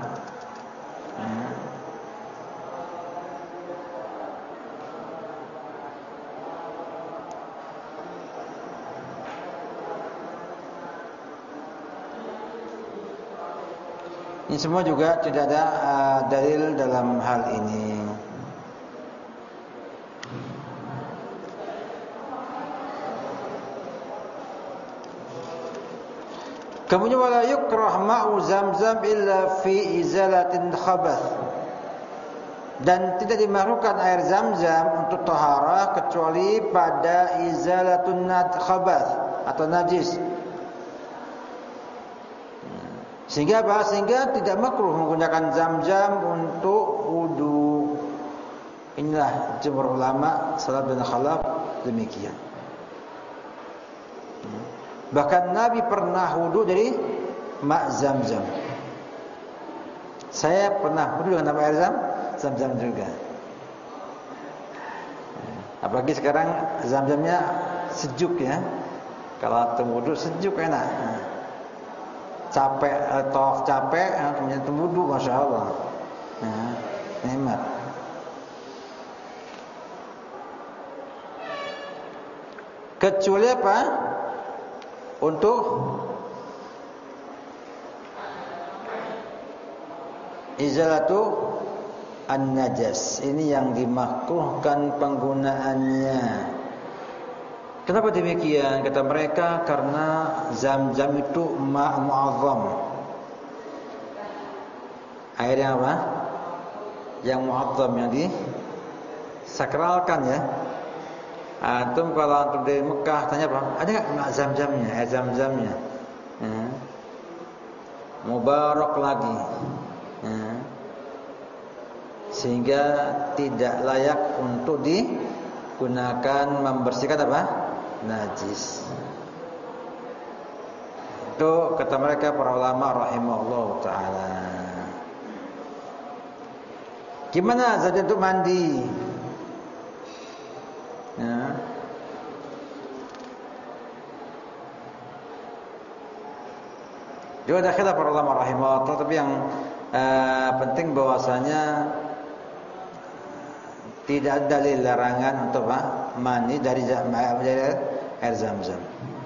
Ini semua juga tidak ada uh, dalil dalam hal ini. Kemudian wala yukrah ma'u zamzam illa fi izalatin khabath. Dan tidak dimakruhkan air zam-zam untuk taharah kecuali pada izalatun khabath atau najis. Sehingga apa? Sehingga tidak makruh menggunakan zam-zam untuk wudu. Inilah jumhur ulama salaf dan khalaf demikian. Bahkan Nabi pernah wudu dari ma' zam-zam. Saya pernah wudu dengan air zam zam-zam juga. Apalagi sekarang zam-zamnya sejuk ya. Kalau wudu sejuk enak. Capek, tawaf capek, kemudian wudu, masya Allah. Nah, nikmat. Kecuali apa? Untuk izalatu an-najas. Ini yang dimakruhkan penggunaannya. Kenapa demikian? Kata mereka karena zam-zam itu ma' mu'azzam. Air yang apa? Yang mu'azzam, yang disakralkan ya. Antum kalau antum dari Mekah tanya apa? Ada enggak ma' zam-zamnya, air zam-zamnya? Ya. Mubarak lagi. Ya. Sehingga tidak layak untuk digunakan membersihkan apa? Najis. Itu kata mereka para ulama rahimahullah taala. Gimana zat untuk mandi? Ya. Juga ada khilaf para ulama rahimahullah taala, tapi yang uh, penting bahwasanya tidak ada dalil larangan untuk apa? Mandi dari air zam-zam.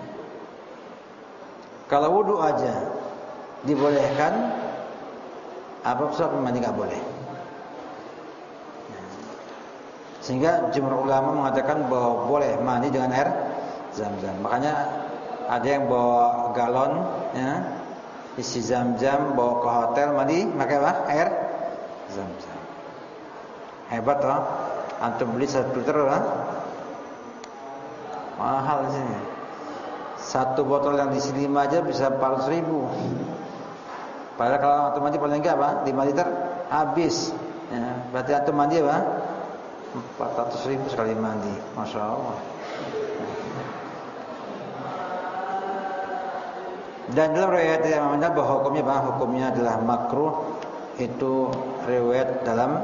Kalau wudu aja dibolehkan, apa sebab mandi enggak boleh? Sehingga jumhur ulama mengatakan bahwa boleh mandi dengan air zam-zam. Makanya ada yang bawa galon ya, isi zam-zam bawa ke hotel mandi pakai apa? Air zam-zam. Hebat toh. Antum beli satu liter lah. Mahal di sini. Satu botol yang di sini lima aja bisa empat ratus ribu. Padahal kalau antum mandi paling enggak apa? lima liter habis. Ya, berarti antum mandi apa? empat ratus ribu sekali mandi. Masya Allah. Dan dalam riwayat Imam Ahmad bahwa hukumnya apa? Hukumnya adalah makruh. Itu riwayat dalam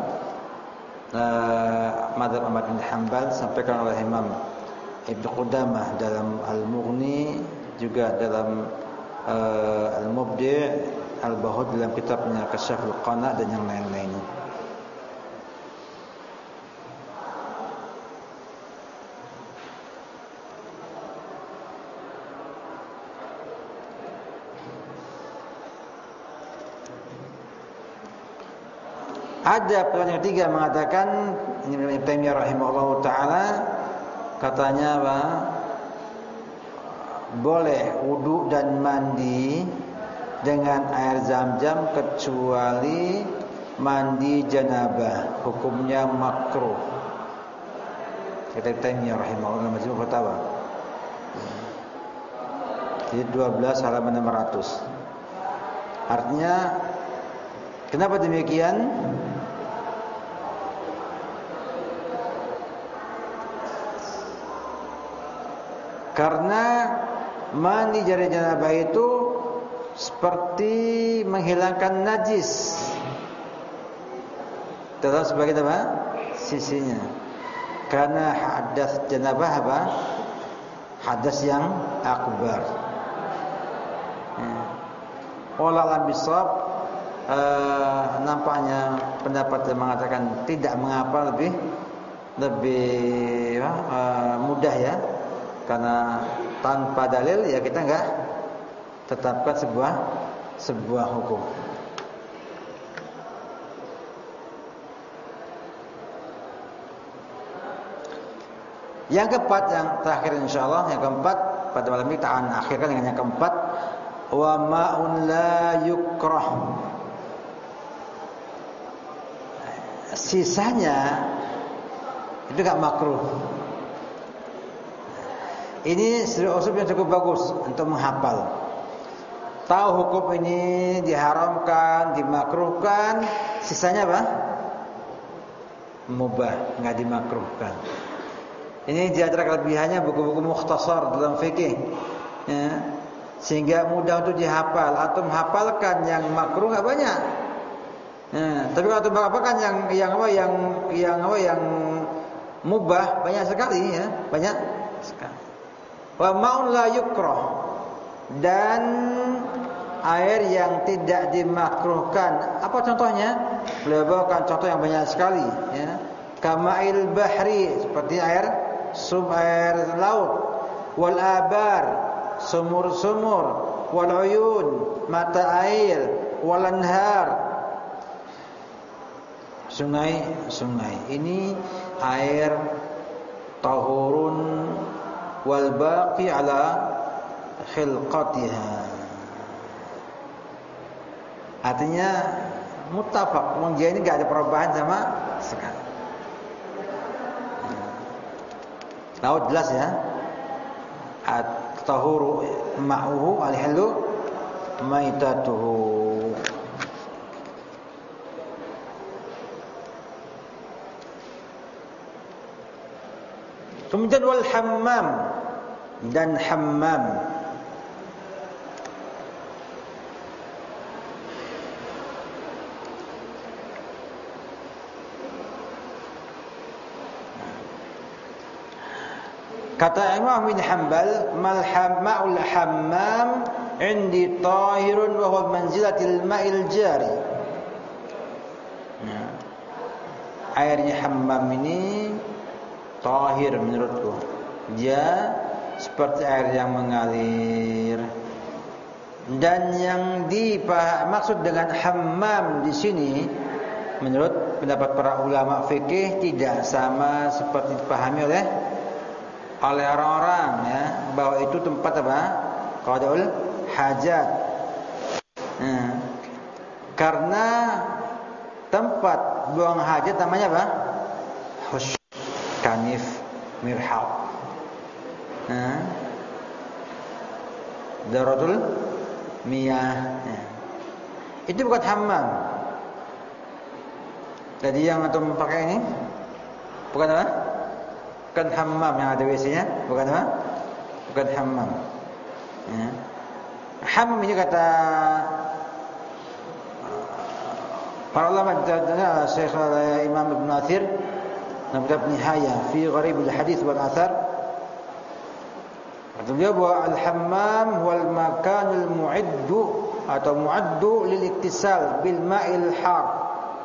Uh, Madzhab Ahmad bin Hanbal sampaikan oleh Imam Ibnu Qudamah dalam Al-Mughni, juga dalam uh, Al-Mubdi', Al-Bahud dalam kitabnya Kasyaful Qana' dan yang lain-lainnya. Ada pendapat yang ketiga mengatakan, ini Ibnu Taimiyah rahimahullahu taala, katanya apa? Boleh wudu dan mandi dengan air zam-zam kecuali mandi janabah, hukumnya makruh. Kata Ibnu Taimiyah rahimahullah dalam Majmu' Fatawa. Jadi dua belas halaman enam ratus. Artinya kenapa demikian? Karena mandi dari janabah itu seperti menghilangkan najis. Dalam sebagian apa? Sisinya. Karena hadas janabah apa? Hadas yang akbar. Wallahu a'lam bishawab. Uh, nampaknya pendapat yang mengatakan tidak mengapa lebih lebih uh, mudah ya, karena tanpa dalil ya kita enggak tetapkan sebuah sebuah hukum. Yang keempat, yang terakhir insyaallah, yang keempat pada malam ini kita akan akhirkan dengan yang keempat, wa ma'un la yukrah. Sisanya itu enggak makruh. Ini usul yang cukup bagus untuk menghafal. Tahu hukum ini diharamkan, dimakruhkan, sisanya apa? Mubah, enggak dimakruhkan. Ini di antara kelebihannya buku-buku mukhtasar dalam fikih. Ya. Sehingga mudah untuk dihafal atau menghafalkan yang makruh enggak banyak. Ya. Tapi kalau untuk menghafalkan yang yang apa yang yang apa yang mubah banyak sekali ya, banyak sekali. Wa ma'un la yukrah, dan air yang tidak dimakruhkan. Apa contohnya? Beliau bawakan contoh yang banyak sekali ya. Kama'il bahri, seperti air sum air laut, wal abar, sumur-sumur, wal uyun, mata air, wal anhar, sungai-sungai. Ini air tahurun wal baqi ala khilqatiha. Artinya muttafaq, dia ini enggak ada perubahan sama sekali. Laut jelas ya. At-tahuru ma'uhu al-hillu maitatuhu. Kemudian wal hammam, dan hammam. Kata Imam bin Hanbal, mal hamma'ul hammam indi tahirun wa huwa manzilatil ma'il jari. Nah, airnya hammam ini tahir menurutku. Dia seperti air yang mengalir. Dan yang dimaksud dengan hammam di sini menurut pendapat para ulama fikih tidak sama seperti dipahami oleh oleh orang-orang ya, bahwa itu tempat apa? Qadaul hajat. Nah, karena tempat buang hajat namanya apa? Hush, kanif, mirhab. Nah, daratul miyah. Nah, itu bukan hammam. Jadi yang antum pakai ini bukan apa? Bukan hammam yang ada W C-nya, bukan apa? Bukan hammam. Ya. Hammam ini kata para ulama, contohnya Syekh Imam Ibn Athir dalam kitab Nihaya fi Gharib al-Hadits wal Athar. Kata beliau bahwa al-hammam wal makanul mu'iddu atau mu'addu lil iktisal bil ma'il har.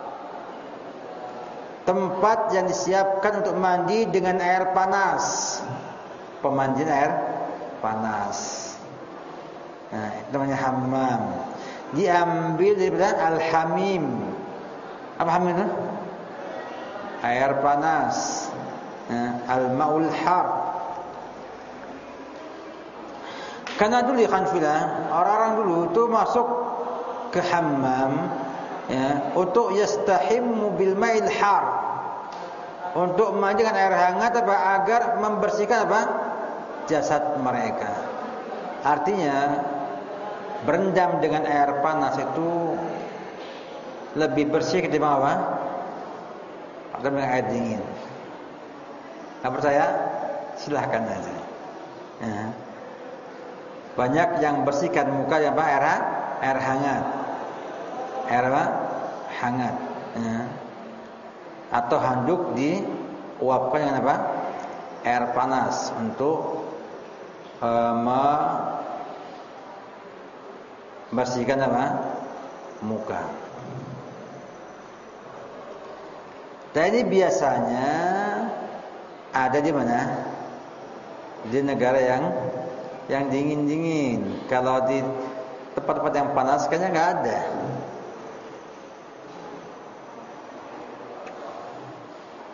Tempat yang disiapkan untuk mandi dengan air panas. Pemandian air panas. Nah, itu namanya hammam. Diambil dari al-hamim. Apa hamim itu? Air panas. Nah, al-ma'ul har. Karena dulu ya khanfilah, orang-orang dulu itu masuk ke hammam ya, untuk yastahimmu bil ma'il har, untuk mandi dengan air hangat apa, agar membersihkan apa? Jasad mereka. Artinya berendam dengan air panas itu lebih bersih ketimbang apa? Agar dengan air dingin. Enggak percaya? Silahkan aja. Ya. Banyak yang bersihkan muka yang apa? Air, air hangat. Air apa? Hangat ya. Atau handuk diuapkan dengan apa? Air panas untuk uh, membersihkan apa? Muka. Dan ini biasanya ada di mana? Di negara yang yang dingin-dingin. Kalau di tempat-tempat yang panas kayaknya nggak ada.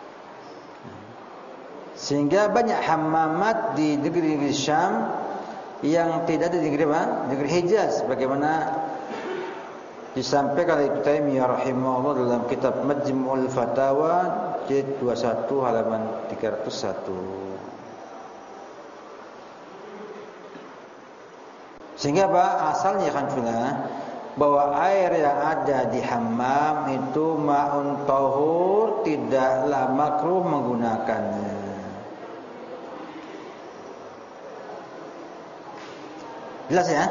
Sehingga banyak hammamat di negeri-negeri Syam yang tidak ada di negeri apa? Negeri Hijaz, bagaimana disampaikan oleh Ibnu Taimiyah rahimahullah dalam kitab Majmu'ul Fatawa jilid dua puluh satu halaman tiga ratus satu. Sehingga apa? Asalnya kan fillah bahwa air yang ada di hammam itu ma'un tahur, tidaklah makruh menggunakannya. Jelas ya?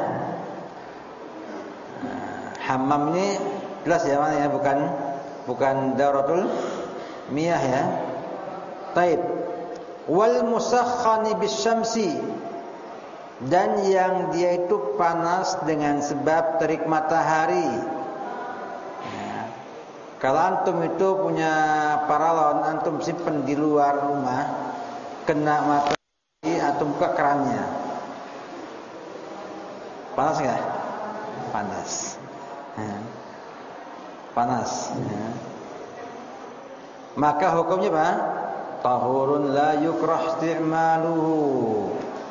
Hammam ini jelas ya maknanya, bukan bukan dauratul miyah ya. Taib. Wal musakhkhani bisyamsi, dan yang dia itu panas dengan sebab terik matahari. Ya. Kalau antum itu punya paralon, antum simpen di luar rumah, kena matahari, antum buka kerannya, panas nggak? Panas. Ya. Panas. Ya. Maka hukumnya apa? Tahurun la yukrah isti'maluhu.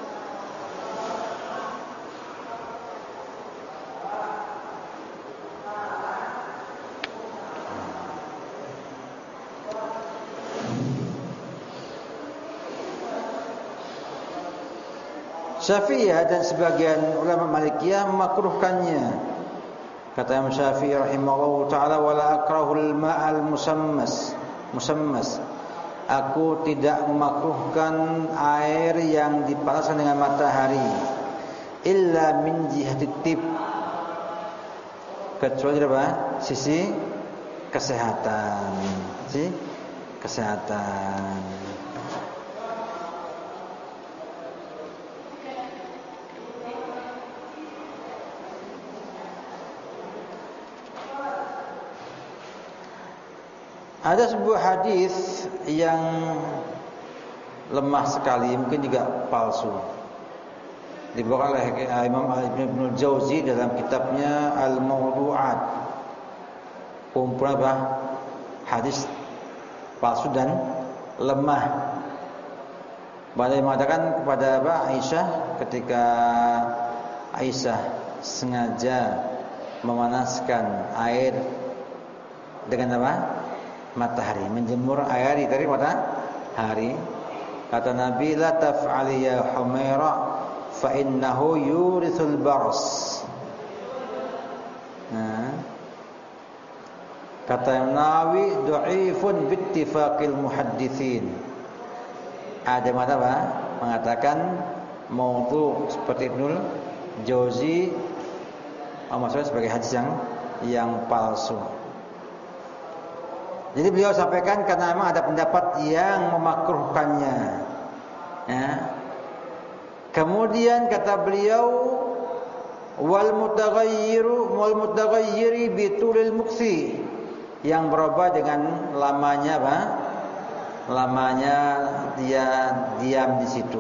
Syafi'iyah dan sebagian ulama Malikiyah memakruhkannya. Kata Imam Syafi'i rahimahullah taala, wala akrahul ma'al musammas. Musammas. Aku tidak memakruhkan air yang dipanaskan dengan matahari illa min jihati tib, kecuali apa? Sisi kesehatan. Sisi kesehatan. Ada sebuah hadis yang lemah sekali, mungkin juga palsu. Dibawa oleh Imam Ibnu Jauzi dalam kitabnya Al-Mawdu'at. Kumpulan apa? Hadis palsu dan lemah. Bahwa mengatakan kepada apa? Aisyah, ketika Aisyah sengaja memanaskan air dengan apa? Matahari, menjemur air dari matahari. Kata Nabi, la taf'ali ya Humaira fa innahu yurithul baras. Nah, kata Nawawi, dhaifun bittifaqil muhadditsin. Ada mata apa? Mengatakan maudhu seperti Ibnu Jauzi maksudnya sebagai hadis yang yang palsu. Jadi beliau sampaikan karena memang ada pendapat yang memakruhkannya. Ya. Kemudian kata beliau, wal mutaghayyiru wal mutaghayyiri bitulil muksi, yang berubah dengan lamanya apa? Lamanya dia diam di situ.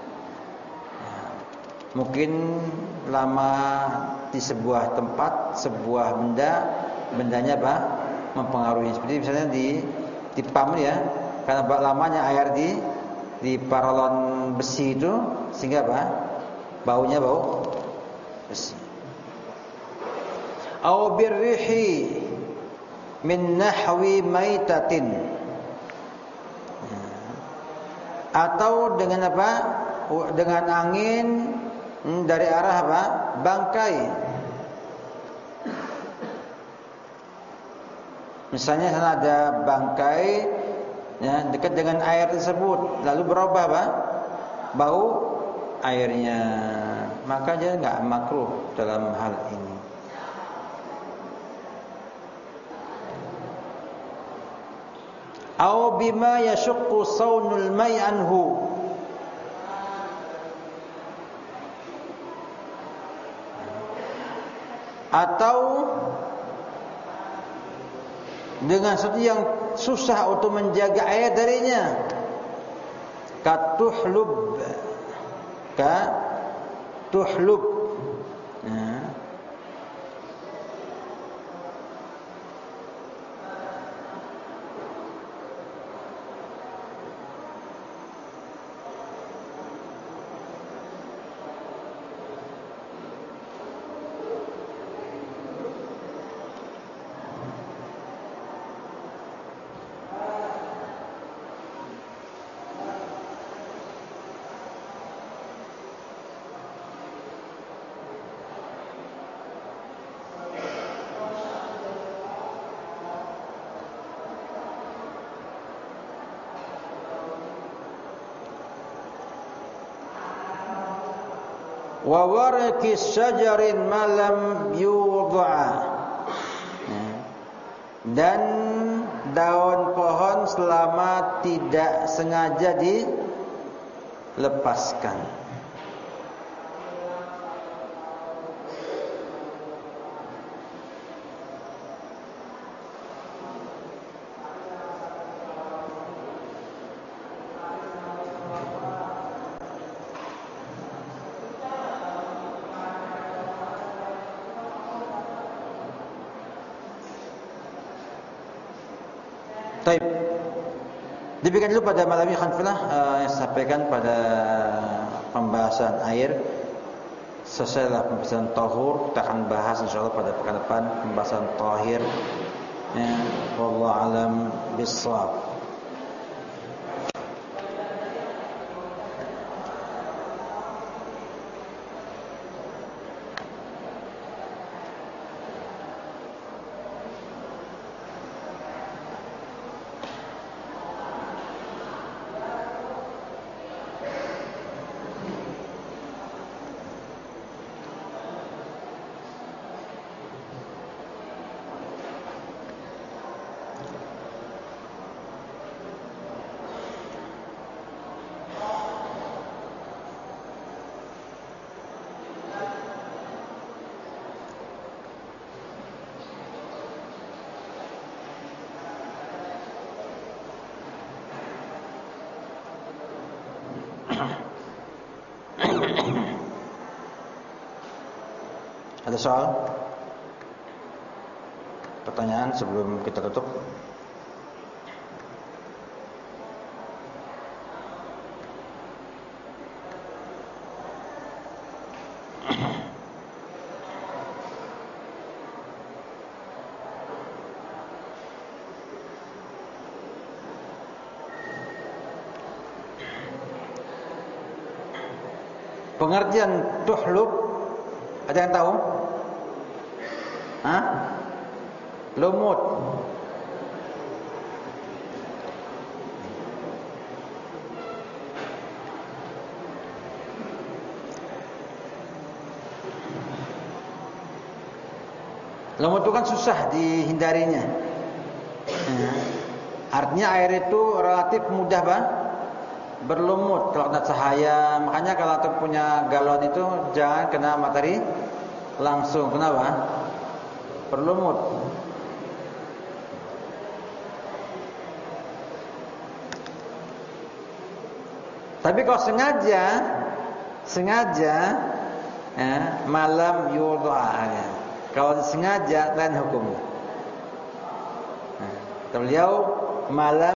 Mungkin lama di sebuah tempat, sebuah benda, bendanya apa? Mempengaruhi. Seperti misalnya di di pam ya, karena lamanya air di di paralon besi itu sehingga apa? Baunya bau besi. Au birrihi min nahwi maitatin, atau dengan apa? Dengan angin dari arah apa? Bangkai. Misalnya sana ada bangkai ya, dekat dengan air tersebut, lalu berubah apa? Bau airnya, maka dia enggak makruh dalam hal ini. Au bima yashuqqu saunul mai anhu, atau dengan sesuatu yang susah untuk menjaga air darinya, katuhlub, katuhlub. Ya. wa warqi syajarin malam yudha, dan daun pohon selama tidak sengaja dilepaskan. Taib. Demikian dulu pada malam ini Khanfilah uh, yang saya sampaikan pada pembahasan air. Selesailah pembahasan tahur. Kita akan bahas insyaallah pada pekan depan pembahasan tahir. Ya, wallahu alam bissawab. Ada soal? Pertanyaan sebelum kita tutup? Pengertian tuhlub ada yang tahu? Hah? Lumut. Lumut itu kan susah dihindarinya. Ya. Artinya air itu relatif mudah, Bang, berlumut kalau kena cahaya. Makanya kalau antum punya galon itu jangan kena matahari langsung. Kenapa? Berlumut. Tapi kalau sengaja, sengaja, ya, malam yudha. Ya. Kalau sengaja lain hukum. Nah, beliau malam